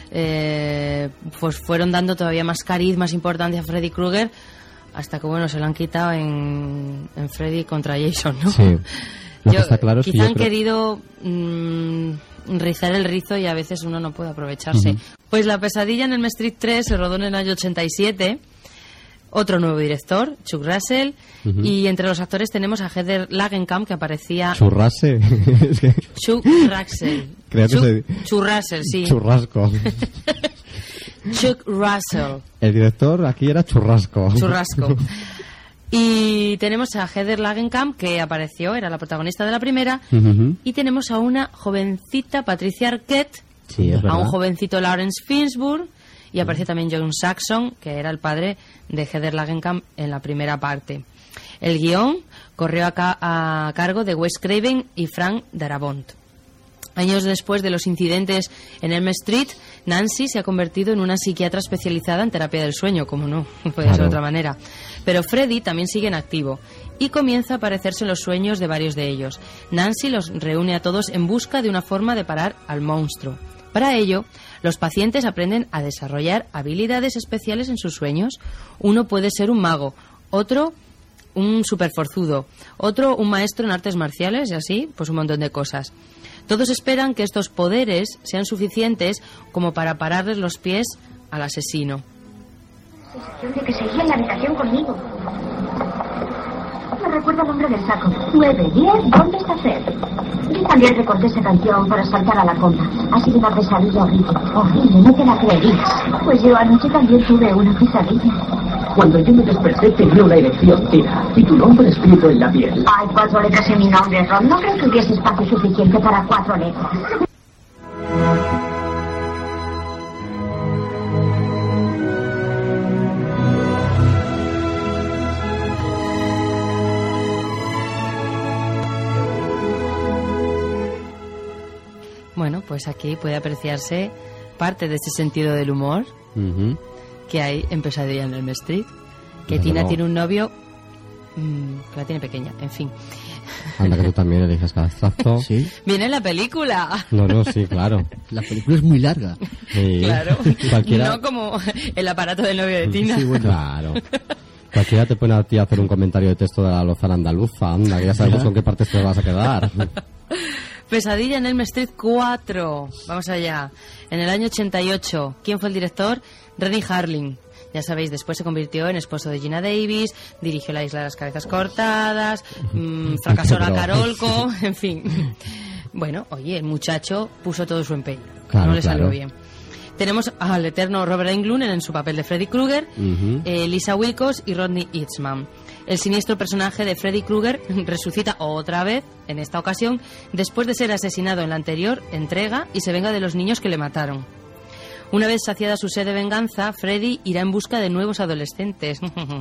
eh, pues fueron dando todavía más cariz, más importancia a Freddy Krueger, hasta que bueno, se lo han quitado en, en Freddy contra Jason, ¿no? Sí. Lo yo, que está claro es quizá que yo han creo... querido mmm, rizar el rizo y a veces uno no puede aprovecharse. Uh-huh. Pues La pesadilla en Elm Street tres se rodó en el año ochenta y siete. Otro nuevo director, Chuck Russell, uh-huh. y entre los actores tenemos a Heather Langenkamp, que aparecía... Churrase. Chuck Russell. Creo que Chuck, se... Chuck Russell, sí. Churrasco. Chuck Russell. El director aquí era Churrasco. Churrasco. Y tenemos a Heather Langenkamp, que apareció, era la protagonista de la primera. Uh-huh. Y tenemos a una jovencita Patricia Arquette, Sí, es a verdad. un jovencito Lawrence Fishburne, y aparece también John Saxon, que era el padre de Heather Langenkamp en la primera parte. El guión corrió a, ca- a cargo de Wes Craven y Frank Darabont. Años después de los incidentes en Elm Street, Nancy se ha convertido en una psiquiatra especializada en terapia del sueño, como no, no puede ser Claro. de otra manera. Pero Freddy también sigue en activo y comienza a aparecerse en los sueños de varios de ellos. Nancy los reúne a todos en busca de una forma de parar al monstruo. Para ello, los pacientes aprenden a desarrollar habilidades especiales en sus sueños. Uno puede ser un mago, otro un superforzudo, otro un maestro en artes marciales y así, pues un montón de cosas. Todos esperan que estos poderes sean suficientes como para pararles los pies al asesino. De que seguía en la habitación conmigo. Me recuerda el nombre del saco. Nueve, diez, ¿dónde está Fred? Yo también recordé esa canción para saltar a la conda. Ha sido una pesadilla horrible. Horrible, no te la creerías. Pues yo anoche también tuve una pesadilla. Cuando yo me desperté tenía una erección, Tina, y tu nombre escrito en la piel. Hay cuatro letras en mi nombre, Ron. No creo que hubiese espacio suficiente para cuatro letras. Bueno, pues aquí puede apreciarse parte de ese sentido del humor Ujú. que hay en Pesadilla en Elm Street. Que Desde Tina luego. tiene un novio mmm, que la tiene pequeña, en fin. Anda que tú también eliges cada extracto. Sí. Viene la película. No, no, sí, claro. La película es muy larga. Sí. Claro. Cualquiera... No como el aparato del novio de Tina. Sí, bueno. Claro. Cualquiera te pone a ti a hacer un comentario de texto de la lozana andaluza. Anda, que ya sabemos Ya. con qué partes te vas a quedar. Pesadilla en Elm Street cuatro. Vamos allá. En el año ochenta y ocho. ¿Quién fue el director? Renny Harlin. Ya sabéis, después se convirtió en esposo de Gina Davis, dirigió La Isla de las Cabezas Cortadas, mmm, fracasó la Pero- Carolco, en fin. Bueno, oye, el muchacho puso todo su empeño. Claro, no le claro. salió bien. Tenemos al eterno Robert Englund en su papel de Freddy Krueger, Ujú. eh, Lisa Wilcox y Rodney Eastman. El siniestro personaje de Freddy Krueger resucita otra vez, en esta ocasión, después de ser asesinado en la anterior entrega y se venga de los niños que le mataron. Una vez saciada su sed de venganza, Freddy irá en busca de nuevos adolescentes,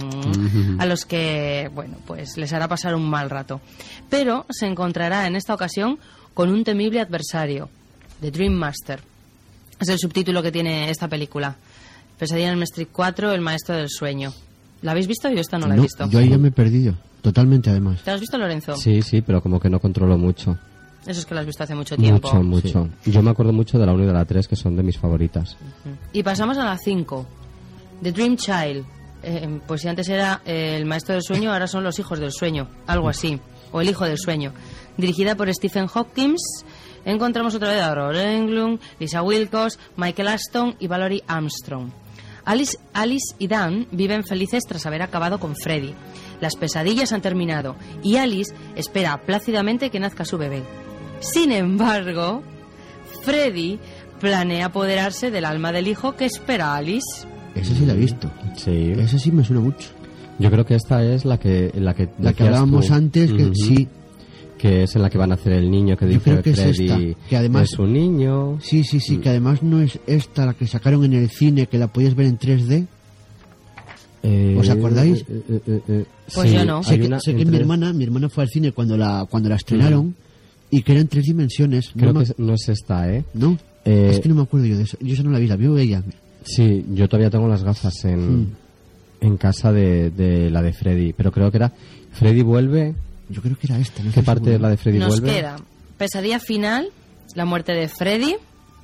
a los que, bueno, pues les hará pasar un mal rato. Pero se encontrará en esta ocasión con un temible adversario, The Dream Master. Es el subtítulo que tiene esta película. Pesadilla en Elm Street cuatro, El maestro del sueño. ¿La habéis visto? Yo esta no la he No, visto. yo ahí ya me he perdido. Totalmente, además. ¿Te la has visto, Lorenzo? Sí, sí, pero como que no controlo mucho. Eso es que la has visto hace mucho tiempo. Mucho, mucho. Yo me acuerdo mucho de la uno y de la tres, que son de mis favoritas. Y pasamos a la cinco. The Dream Child. Eh, pues si antes era eh, el maestro del sueño, ahora son los hijos del sueño. Algo así. O el hijo del sueño. Dirigida por Stephen Hopkins. Encontramos otra vez a Robert Englund, Lisa Wilcox, Michael Aston y Valerie Armstrong. Alice, Alice y Dan viven felices tras haber acabado con Freddy. Las pesadillas han terminado y Alice espera plácidamente que nazca su bebé. Sin embargo, Freddy planea apoderarse del alma del hijo que espera a Alice. Esa sí la he visto. Sí. Esa sí me suena mucho. Yo creo que esta es la que la que, La que decías hablábamos tú. antes, que Ujú. sí. Que es en la que van a hacer el niño que Yo dice creo que es Freddy. esta. Que además es un niño. Sí, sí, sí, que además no es esta la que sacaron en el cine, que la podías ver en tres D. Eh, ¿Os acordáis? eh, eh, eh, eh, Pues sí, yo no. Sé hay que, una sé que en mi tres- hermana, mi hermana fue al cine cuando la cuando la estrenaron y que era en tres dimensiones. Creo no, que me- es- no es esta, ¿eh? no, Eh, es que no me acuerdo yo de eso. Yo esa no la vi, la vio ella. Sí, yo todavía tengo las gafas en, Mm. en casa de, de la de Freddy, pero creo que era Freddy vuelve. Yo creo que era esta. No ¿Qué estoy parte seguro. es la de Freddy Nos vuelve? queda Pesadilla Final, la muerte de Freddy,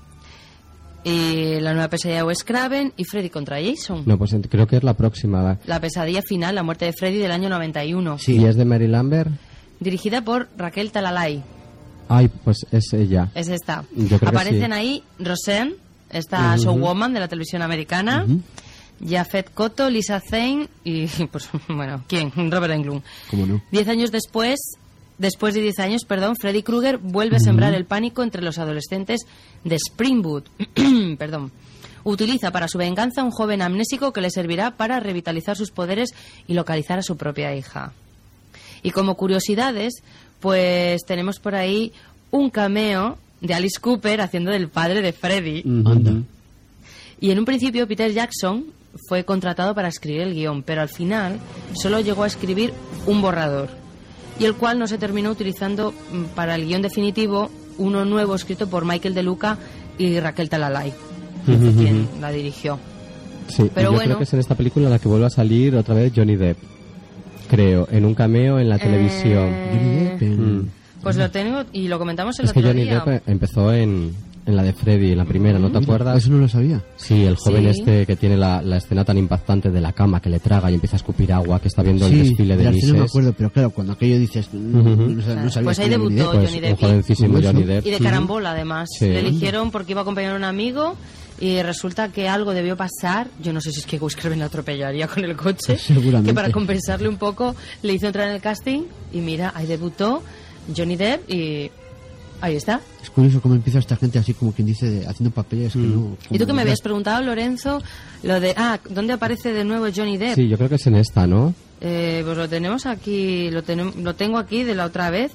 y la nueva pesadilla de Wes Craven y Freddy contra Jason. No, pues ent- creo que es la próxima. la- La pesadilla final, la muerte de Freddy del año noventa y uno. ¿Y es de Mary Lambert? Dirigida por Raquel Talalay. Ay, pues es ella. Es esta. Yo creo que Aparecen sí. ahí Roseanne, esta Ujú. showwoman de la televisión americana, Ujú. Jafet Kotto, Lisa Zane y, pues, bueno, ¿quién? Robert Englund. ¿Cómo no? Diez años después, después de diez años, perdón, Freddy Krueger vuelve a Ujú. sembrar el pánico entre los adolescentes de Springwood. Perdón. Utiliza para su venganza a un joven amnésico que le servirá para revitalizar sus poderes y localizar a su propia hija. Y como curiosidades, pues tenemos por ahí un cameo de Alice Cooper haciendo del padre de Freddy. Anda. Y en un principio Peter Jackson fue contratado para escribir el guión, pero al final solo llegó a escribir un borrador, y el cual no se terminó utilizando para el guión definitivo, uno nuevo escrito por Michael De Luca y Raquel Talalay, uh-huh. quien la dirigió. Sí, pero yo bueno, creo que es en esta película la que vuelve a salir otra vez Johnny Depp, creo, en un cameo en la televisión. Eh... Johnny Depp en... Mm. Pues lo tengo y lo comentamos el es otro que Johnny día. Depp empezó en, en la de Freddy, en la primera, ¿no te acuerdas? Eso no lo sabía. Sí, el joven Sí. este que tiene la, la escena tan impactante de la cama que le traga y empieza a escupir agua, que está viendo Sí, el desfile de ya sí Mises. no me acuerdo, pero claro, cuando aquello dices, no, Ujú. no, sab- no sabía Pues ahí que era debutó Johnny Depp. Pues Johnny Depp. un jovencísimo ¿Cómo eso? Johnny Depp. Y de carambola, además. Sí. Le eligieron porque iba a acompañar a un amigo y resulta que algo debió pasar. Yo no sé si es que Wes Craven le atropellaría con el coche. Seguramente. Que para compensarle un poco le hizo entrar en el casting y mira, ahí debutó Johnny Depp y ahí está. Es curioso cómo empieza esta gente así como quien dice, de- haciendo papeles que no... Y tú que como- me habías preguntado, Lorenzo, lo de, ah, ¿dónde aparece de nuevo Johnny Depp? Sí, yo creo que es en esta, ¿no? Eh, pues lo tenemos aquí, lo, tenem- lo tengo aquí de la otra vez,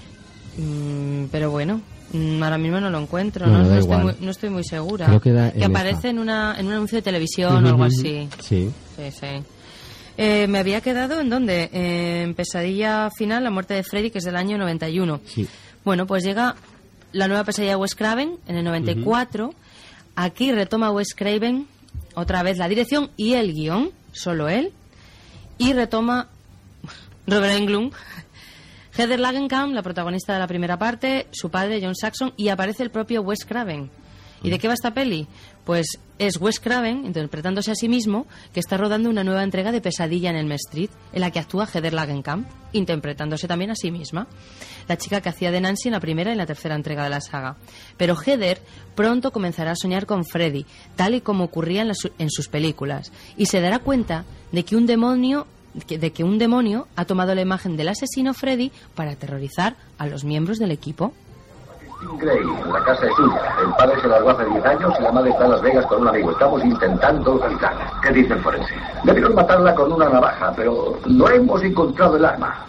Mm, pero bueno, mm, ahora mismo no lo encuentro, Bueno, no, da no estoy igual. muy, no estoy muy segura. Creo que da en aparece esta. en, una, en un anuncio de televisión o algo así. Sí. Sí, sí. Eh, me había quedado en dónde? Eh, en Pesadilla Final, la muerte de Freddy, que es del año noventa y uno. Sí. Bueno, pues llega la nueva pesadilla de Wes Craven en el noventa y cuatro. Aquí retoma Wes Craven otra vez la dirección y el guión, solo él. Y retoma Robert Englund, Heather Langenkamp, la protagonista de la primera parte, su padre John Saxon, y aparece el propio Wes Craven. ¿Y de qué va esta peli? Pues es Wes Craven, interpretándose a sí mismo, que está rodando una nueva entrega de Pesadilla en Elm Street, en la que actúa Heather Langenkamp, interpretándose también a sí misma, la chica que hacía de Nancy en la primera y la tercera entrega de la saga. Pero Heather pronto comenzará a soñar con Freddy, tal y como ocurría en, las- en sus películas, y se dará cuenta de que un demonio que- de que un demonio ha tomado la imagen del asesino Freddy para aterrorizar a los miembros del equipo. Gray, la casa es suya. El padre se largó hace diez años y la madre está en Las Vegas con un amigo. Estamos intentando localizarla. ¿Qué dice el forense? Debieron matarla con una navaja, pero no hemos encontrado el arma.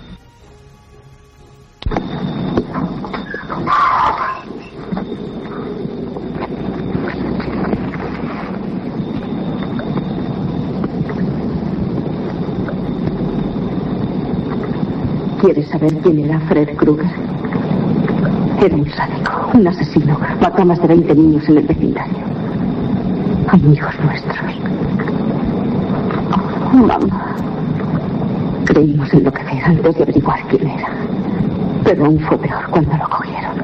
¿Quieres saber quién era Fred Krueger? Era un sádico, un asesino. Mató a más de veinte niños en el vecindario. Amigos nuestros. Mamá. Creímos enloquecer antes de averiguar quién era. Pero aún fue peor cuando lo cogieron.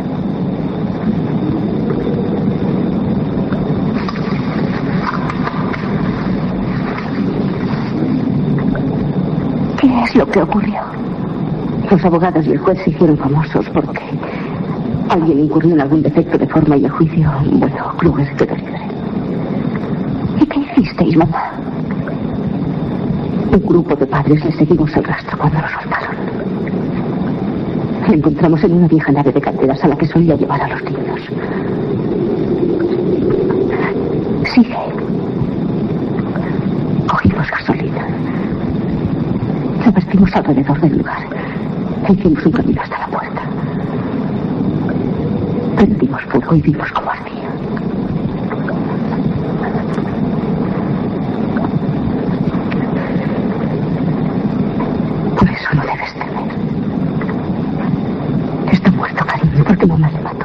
¿Qué es lo que ocurrió? Los abogados y el juez se hicieron famosos porque alguien incurrió en algún defecto de forma y el juicio, bueno, Krueger quedó libre. ¿Y qué hicisteis, mamá? Un grupo de padres le seguimos el rastro cuando lo soltaron. Le encontramos en una vieja nave de canteras a la que solía llevar a los niños. Sigue. Cogimos gasolina. La vertimos alrededor del lugar. E hicimos un camino hasta la puerta. Prendimos fuego y vimos cómo ardía. Por eso no debes temer. Está muerto, cariño, porque mamá le mató.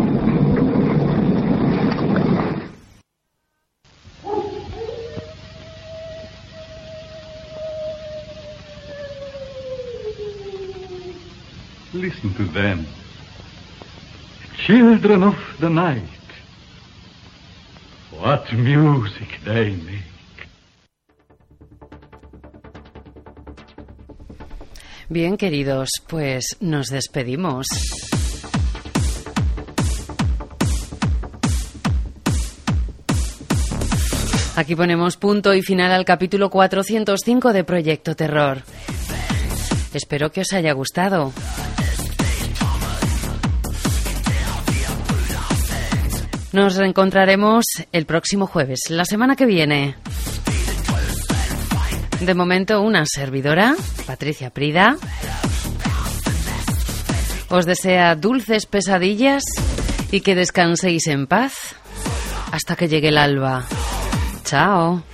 Listen to them. Children of the night. What music they make. Bien, queridos, pues nos despedimos. Aquí ponemos punto y final al capítulo cuatrocientos cinco de Proyecto Terror. Espero que os haya gustado. Nos reencontraremos el próximo jueves, la semana que viene. De momento, una servidora, Patricia Prida, os desea dulces pesadillas y que descanséis en paz hasta que llegue el alba. Chao.